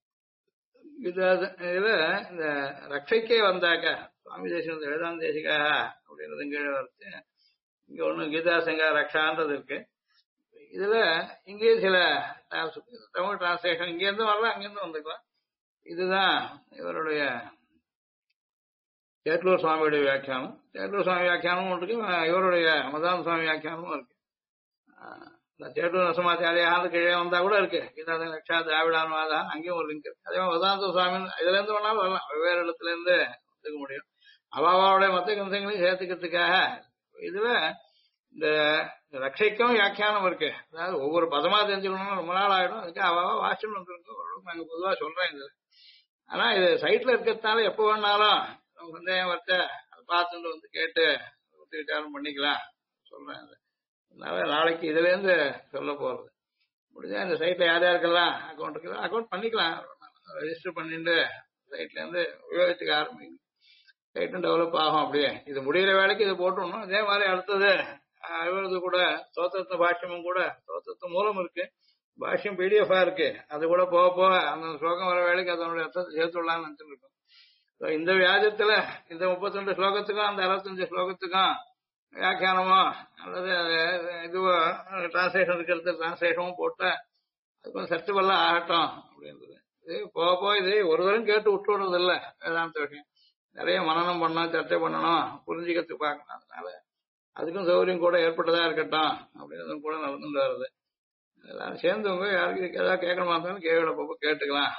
இதுல இந்த ரட்சைக்கே வந்தாக்க சுவாமி தேசிக வேதாந்த தேசிகா அப்படின்றது கீழே வருது. இங்க ஒண்ணு கீதா சங்க ரக்ஷான்றது இருக்கு. இதுல இங்கேயும் சில தமிழ் டிரான்ஸ்லேஷன் இங்க இருந்து வரலாம், அங்கிருந்து வந்துக்கலாம். இதுதான் இவருடைய சேட்டூர் சுவாமியுடைய வியாக்கியானம். சேட்டூர் சுவாமி வியாக்கியானமும் இருக்கு, இவருடைய மதாந்த சுவாமி வியாக்கியானமும் இருக்கு. சேட்டூர் நரசிம்மாச்சாரியாவது கீழே வந்தா கூட இருக்கு. கீதா சங்க ரக்ஷா திராவிடானுவாதா அங்கேயும் ஒரு லிங்க் இருக்கு. அதே மாதிரி மதாந்த சுவாமி இதுல இருந்து வேணாலும் வரலாம், வெவ்வேறு இடத்துல இருந்து எடுத்துக்க முடியும். அவாவோடைய மத்த கிரந்தங்களையும் சேர்த்துக்கிறதுக்காக இதுல இந்த ரட்சைக்கும் வியாக்கியானம் இருக்கு. அதாவது ஒவ்வொரு பதமா தெரிஞ்சுக்கணும்னு ரொம்ப நாள் ஆயிடும். அதுக்கு அவாவா வாட்சம் வந்துருக்கு. நாங்க பொதுவா சொல்றேன் இது. ஆனா இது சைட்ல இருக்கிறதுனால எப்ப வேணாலும் சந்தேகம் வரத்த அதை பார்த்துட்டு வந்து கேட்டு விசாரம் பண்ணிக்கலாம் சொல்றேன். அதனால நாளைக்கு இதுல இருந்து சொல்ல போறது முடிஞ்சா இந்த சைட்ல யார் யாருக்கெல்லாம் அக்கௌண்ட் இருக்குதோ அக்கௌண்ட் பண்ணிக்கலாம். ரெஜிஸ்டர் பண்ணிட்டு சைட்ல இருந்து உபயோகிச்சுக்க ஆரம்பிக்கணும். சைட்டும் டெவலப் ஆகும். அப்படியே இது முடிகிற வேலைக்கு இது போட்டுடணும். அதே மாதிரி அடுத்தது இவரது கூட தோத்தத்து பாஷ்யமும் கூட தோத்தத்து மூலம் இருக்கு. பாஷ்யம் பிடிஎஃபா இருக்கு. அது கூட போக போக அந்த ஸ்லோகம் வர வேலைக்கு அதனுடைய அர்த்தத்தை சேர்த்துடலாம்னு நினைச்சிருக்கோம். இந்த வியாஜத்துல இந்த 32 ஸ்லோகத்துக்கும் அந்த 65 ஸ்லோகத்துக்கும் வியாக்கியானமோ அல்லது இதுவோ டிரான்ஸ்லேஷன் இருக்கிறது டிரான்ஸ்லேஷனும் போட்ட அதுக்கும் சர்ச்சபெல்லாம் ஆகட்டும் அப்படின்றது. இது போக போக இது ஒருவரும் கேட்டு விட்டு விடுறது இல்லை வேதாந்த விஷயம். நிறைய மனனம் பண்ணணும், சர்ச்சை பண்ணணும், புரிஞ்சுக்கிறதுக்கு பார்க்கணும். அதனால அதுக்கும் சௌகரியம் கூட ஏற்பட்டதா இருக்கட்டும் அப்படின்னு கூட நடந்துட்டு வருது. எல்லாரும் சேர்ந்தவங்க யாருக்கு ஏதாவது கேட்கணுமா இருந்தாலும் கேட்கப்போ கேட்டுக்கலாம்.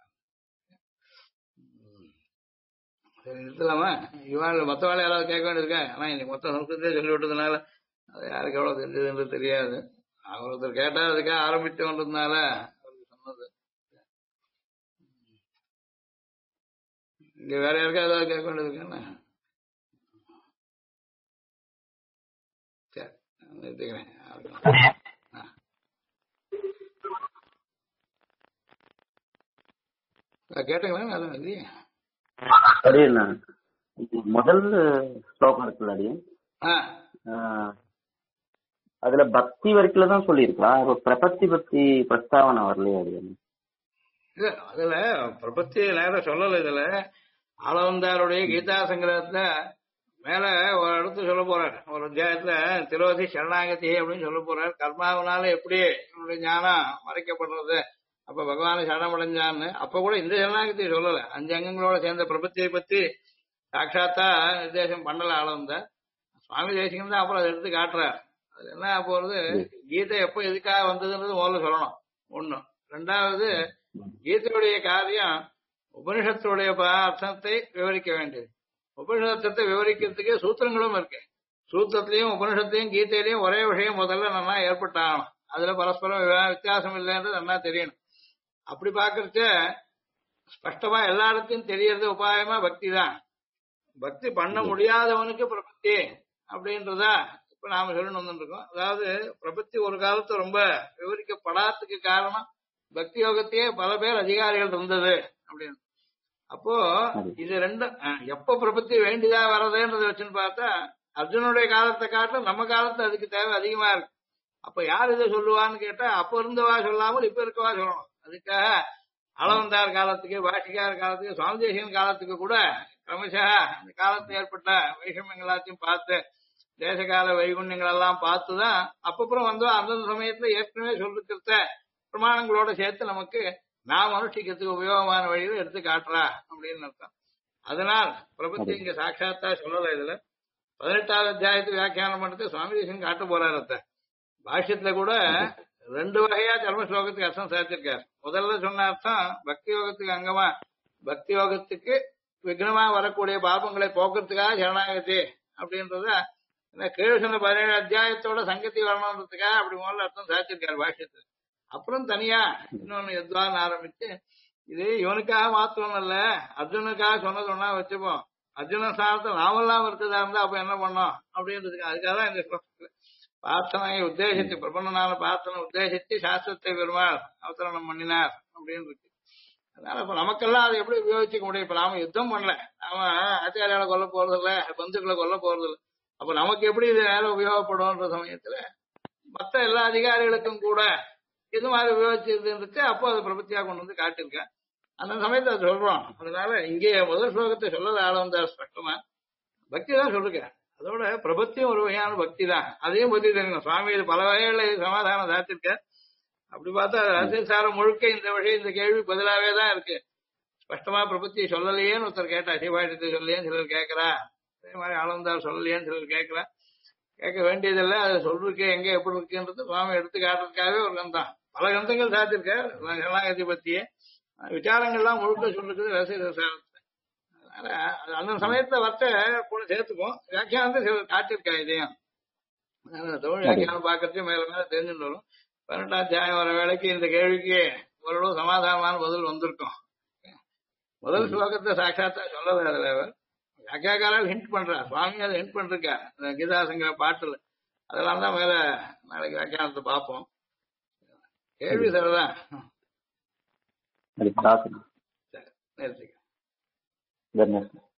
சரி, நிறுத்தலாமா? இவாள் மற்ற வேலை யாராவது கேட்க வேண்டியிருக்கா? ஆனா இன்னைக்கு மொத்த சம்ஸ்கிருதத்தையே சொல்லி விட்டதுனால அது யாருக்கு எவ்வளவு தெரிஞ்சதுன்னு தெரியாது. அவர் ஒருத்தர் கேட்டா அதுக்காக ஆரம்பிச்சோன்றதுனால அவருக்கு சொன்னது. இங்க வேற யாருக்கா ஏதாவது கேட்க வேண்டியது இருக்காண்ணா? சரி, நிறுத்திக்கிறேன். கேட்டுங்களா? அதான் இல்லையே. அடியண்ணா, முதல் ஸ்லோகம் இருக்குல்ல அடியன், அதுல பக்தி வரைக்கும் தான் சொல்லியிருக்கலாம். பிரபத்தி பத்தி பிரஸ்தாவனை வரலையே அடியன்? இல்ல, அதுல பிரபத்தி நேரம் சொல்லல. இதுல ஆளவந்தாருடைய கீதா சங்கிரகத்துல மேல ஒரு இடத்து சொல்ல போறார். ஒரு அத்தியாயத்துல திரோதி சரணாகதி அப்படின்னு சொல்ல போறார். கர்மாவனால எப்படி என்னுடைய ஞானம் மறைக்கப்படுறது, அப்ப பகவானை சரணமடைஞ்சான்னு. அப்ப கூட இந்த சரணாகதியை சொல்லல. 5 அங்கங்களோட சேர்ந்த பிரபத்தியை பத்தி சாட்சாத்தா நிர்தேசம் பண்ணல ஆளவந்த. சுவாமி தேசிகன் தான் அப்புறம் அதை எடுத்து காட்டுறார். அது என்ன போறது, கீதை எப்ப எதுக்காக வந்ததுன்றது முதல்ல சொல்லணும். ஒண்ணு. ரெண்டாவது, கீதையுடைய காரியம் உபனிஷத்துடைய அர்த்தத்தை விவரிக்க வேண்டியது. உபனிஷத்தை விவரிக்கிறதுக்கு சூத்திரங்களும் இருக்கு. சூத்திரத்திலையும் உபனிஷத்தையும் கீதையிலையும் ஒரே விஷயம் முதல்ல நல்லா ஏற்பட்டாகணும். அதுல பரஸ்பரம் வித்தியாசம் இல்லைன்றது நல்லா தெரியணும். அப்படி பாக்குறச்ச ஸ்பஷ்டமா எல்லா இடத்தையும் தெரியறது உபாயமா பக்தி தான். பக்தி பண்ண முடியாதவனுக்கு பிரபத்தி அப்படின்றதா இப்ப நாம சொல்லணும் வந்துருக்கோம். அதாவது பிரபத்தி ஒரு காலத்து ரொம்ப விவரிக்கப்படாததுக்கு காரணம் பக்தி யோகத்தையே பல பேர் அதிகாரிகள் இருந்தது அப்படின்னு. அப்போ இது ரெண்டும் எப்ப பிரபத்தி வேண்டியதா வர்றதுன்றத வச்சுன்னு பார்த்தா அர்ஜுனுடைய காலத்தை காட்டிலும் நம்ம காலத்து அதுக்கு தேவை அதிகமா இருக்கு. அப்ப யார் இதை சொல்லுவான்னு கேட்டா அப்ப இருந்தவா சொல்லாமல் இப்ப இருக்கவா சொல்லணும். அதுக்காக அளவந்தார் காலத்துக்கு, பாஷிகார் காலத்துக்கு, சுவாமி தேசிகன் காலத்துக்கு கூட கிரமசா அந்த காலத்துல ஏற்பட்ட வைஷமியங்கள் எல்லாத்தையும் பார்த்து தேசகால வைகுண்யங்கள் எல்லாம் பார்த்துதான் அப்பப்புறம் வந்தோம். அந்தந்த சமயத்துல ஏற்கனவே சொல்லிருக்கிறத பிரமாணங்களோட சேர்த்து நமக்கு நாம் அனுஷ்டிக்கிறதுக்கு உபயோகமான வழியில எடுத்து காட்டுறா அப்படின்னு அர்த்தம். அதனால் பிரபத்தி இங்க சாட்சாத்தா சொல்லல. இதுல 18வது அத்தியாயத்துக்கு வியாக்கியானம் பண்றது சுவாமி தேசிகன் காட்ட போறாரு. அர்த்த பாஷ்யத்துல கூட 2 வகையா தர்ம ஸ்லோகத்துக்கு அர்த்தம் சேர்த்திருக்காரு. முதல்ல சொன்ன அர்த்தம் பக்தி யோகத்துக்கு அங்கமா, பக்தி யோகத்துக்கு விக்னமா வரக்கூடிய பாபங்களை போக்குறதுக்காக சரணாகதி அப்படின்றத கீழே சொன்ன 17 அத்தியாயத்தோட சங்கத்தி வரணுன்றதுக்காக அப்படி முதல்ல அர்த்தம் சேர்த்திருக்காரு பாஷ்யத்துல. அப்புறம் தனியா இன்னொன்னு எத்வான்னு ஆரம்பிச்சு இது இவனுக்காக மாத்திரம் இல்ல, அர்ஜுனுக்காக சொன்னது ஒன்னா வச்சுப்போம். அர்ஜுன ஸ்தானத்துல நாமெல்லாம் இருக்கிறதா இருந்தா அப்ப என்ன பண்ணோம் அப்படின்றதுக்கு அதுக்காக தான் இந்த பிரார்த்தனையை உத்தேசித்து, பிரபந்தனான பிரார்த்தனை உத்தேசித்து சாஸ்திரத்தை பெருமாள் அவசரணம் பண்ணினார் அப்படின்னு இருக்கு. அதனால இப்ப நமக்கெல்லாம் அதை எப்படி உபயோகிச்சுக்க முடியும்? இப்ப நாம யுத்தம் பண்ணல, நாம ஆச்சாரியால கொல்ல போறது இல்ல, பந்துக்களை கொல்ல போறது இல்லை. அப்ப நமக்கு எப்படி இது நேரம் உபயோகப்படும்ன்ற சமயத்துல மற்ற எல்லா அதிகாரிகளுக்கும் கூட இது மாதிரி உபயோகிச்சிருந்துச்சு. அப்போ அதை பிரபத்தியா கொண்டு வந்து காட்டியிருக்கேன். அந்த சமயத்தை அதை சொல்றோம். அதனால இங்கே முதல் ஸ்லோகத்தை சொல்லல ஆளவந்தார் ஸ்பஷ்டமா பக்தி தான் சொல்லிருக்கேன். அதோட பிரபத்தியும் ஒரு வகையான பக்தி தான். அதையும் பத்தி தெரியும். சுவாமி இது பல வகைகள்ல சமாதானம் சாத்திருக்க. அப்படி பார்த்தா ரகசியசாரம் முழுக்க இந்த விஷயம், இந்த கேள்வி பதிலாவே தான் இருக்கு. ஸ்பஷ்டமா பிரபத்தியை சொல்லலையேன்னு ஒருத்தர் கேட்டா, சிவாயத்தை சொல்லலையேன்னு சிலர் கேட்கிறா. அதே மாதிரி ஆளவந்தார் சொல்லலையேன்னு சிலர் கேட்கிறா. கேட்க வேண்டியதில்லை, அதை சொல்றதுக்கு எங்க எப்படி இருக்குன்றது சுவாமி எடுத்து காட்டுறதுக்காகவே ஒரு கந்தம். பல கந்தங்கள் சாத்திருக்க சரணாகதி பத்தியே விசாரங்கள்லாம் முழுக்க சொல்லிருக்குது ரகசியசாரத்தை. அதனால அந்த சமயத்தை வர்த்த கூட சேர்த்துக்கும். வியாக்கியானத்தை சிலர் காட்டியிருக்கா இதையும். தமிழ் வியாக்கியானம் பார்க்கறதுக்கு மேல மேல தெரிஞ்சுட்டு வரும். 18ஆம் அத்தியாயம் வர வேலைக்கு இந்த கேள்விக்கு ஓரளவு சமாதானமான பதில் வந்திருக்கும். முதல் ஸ்லோகத்தை சாட்சாத்தா சொல்லல. அதுல வியாக்கியாக்காரர் ஹிண்ட் பண்றா, சுவாமி அதை ஹிண்ட் பண்றா கீதாசங்கிற பாட்டுல. அதெல்லாம் தான் மேல நாளைக்கு வியாக்கியானத்தை பார்ப்போம். கேள்வி சரிதான். சரி, நிறுத்திக்க.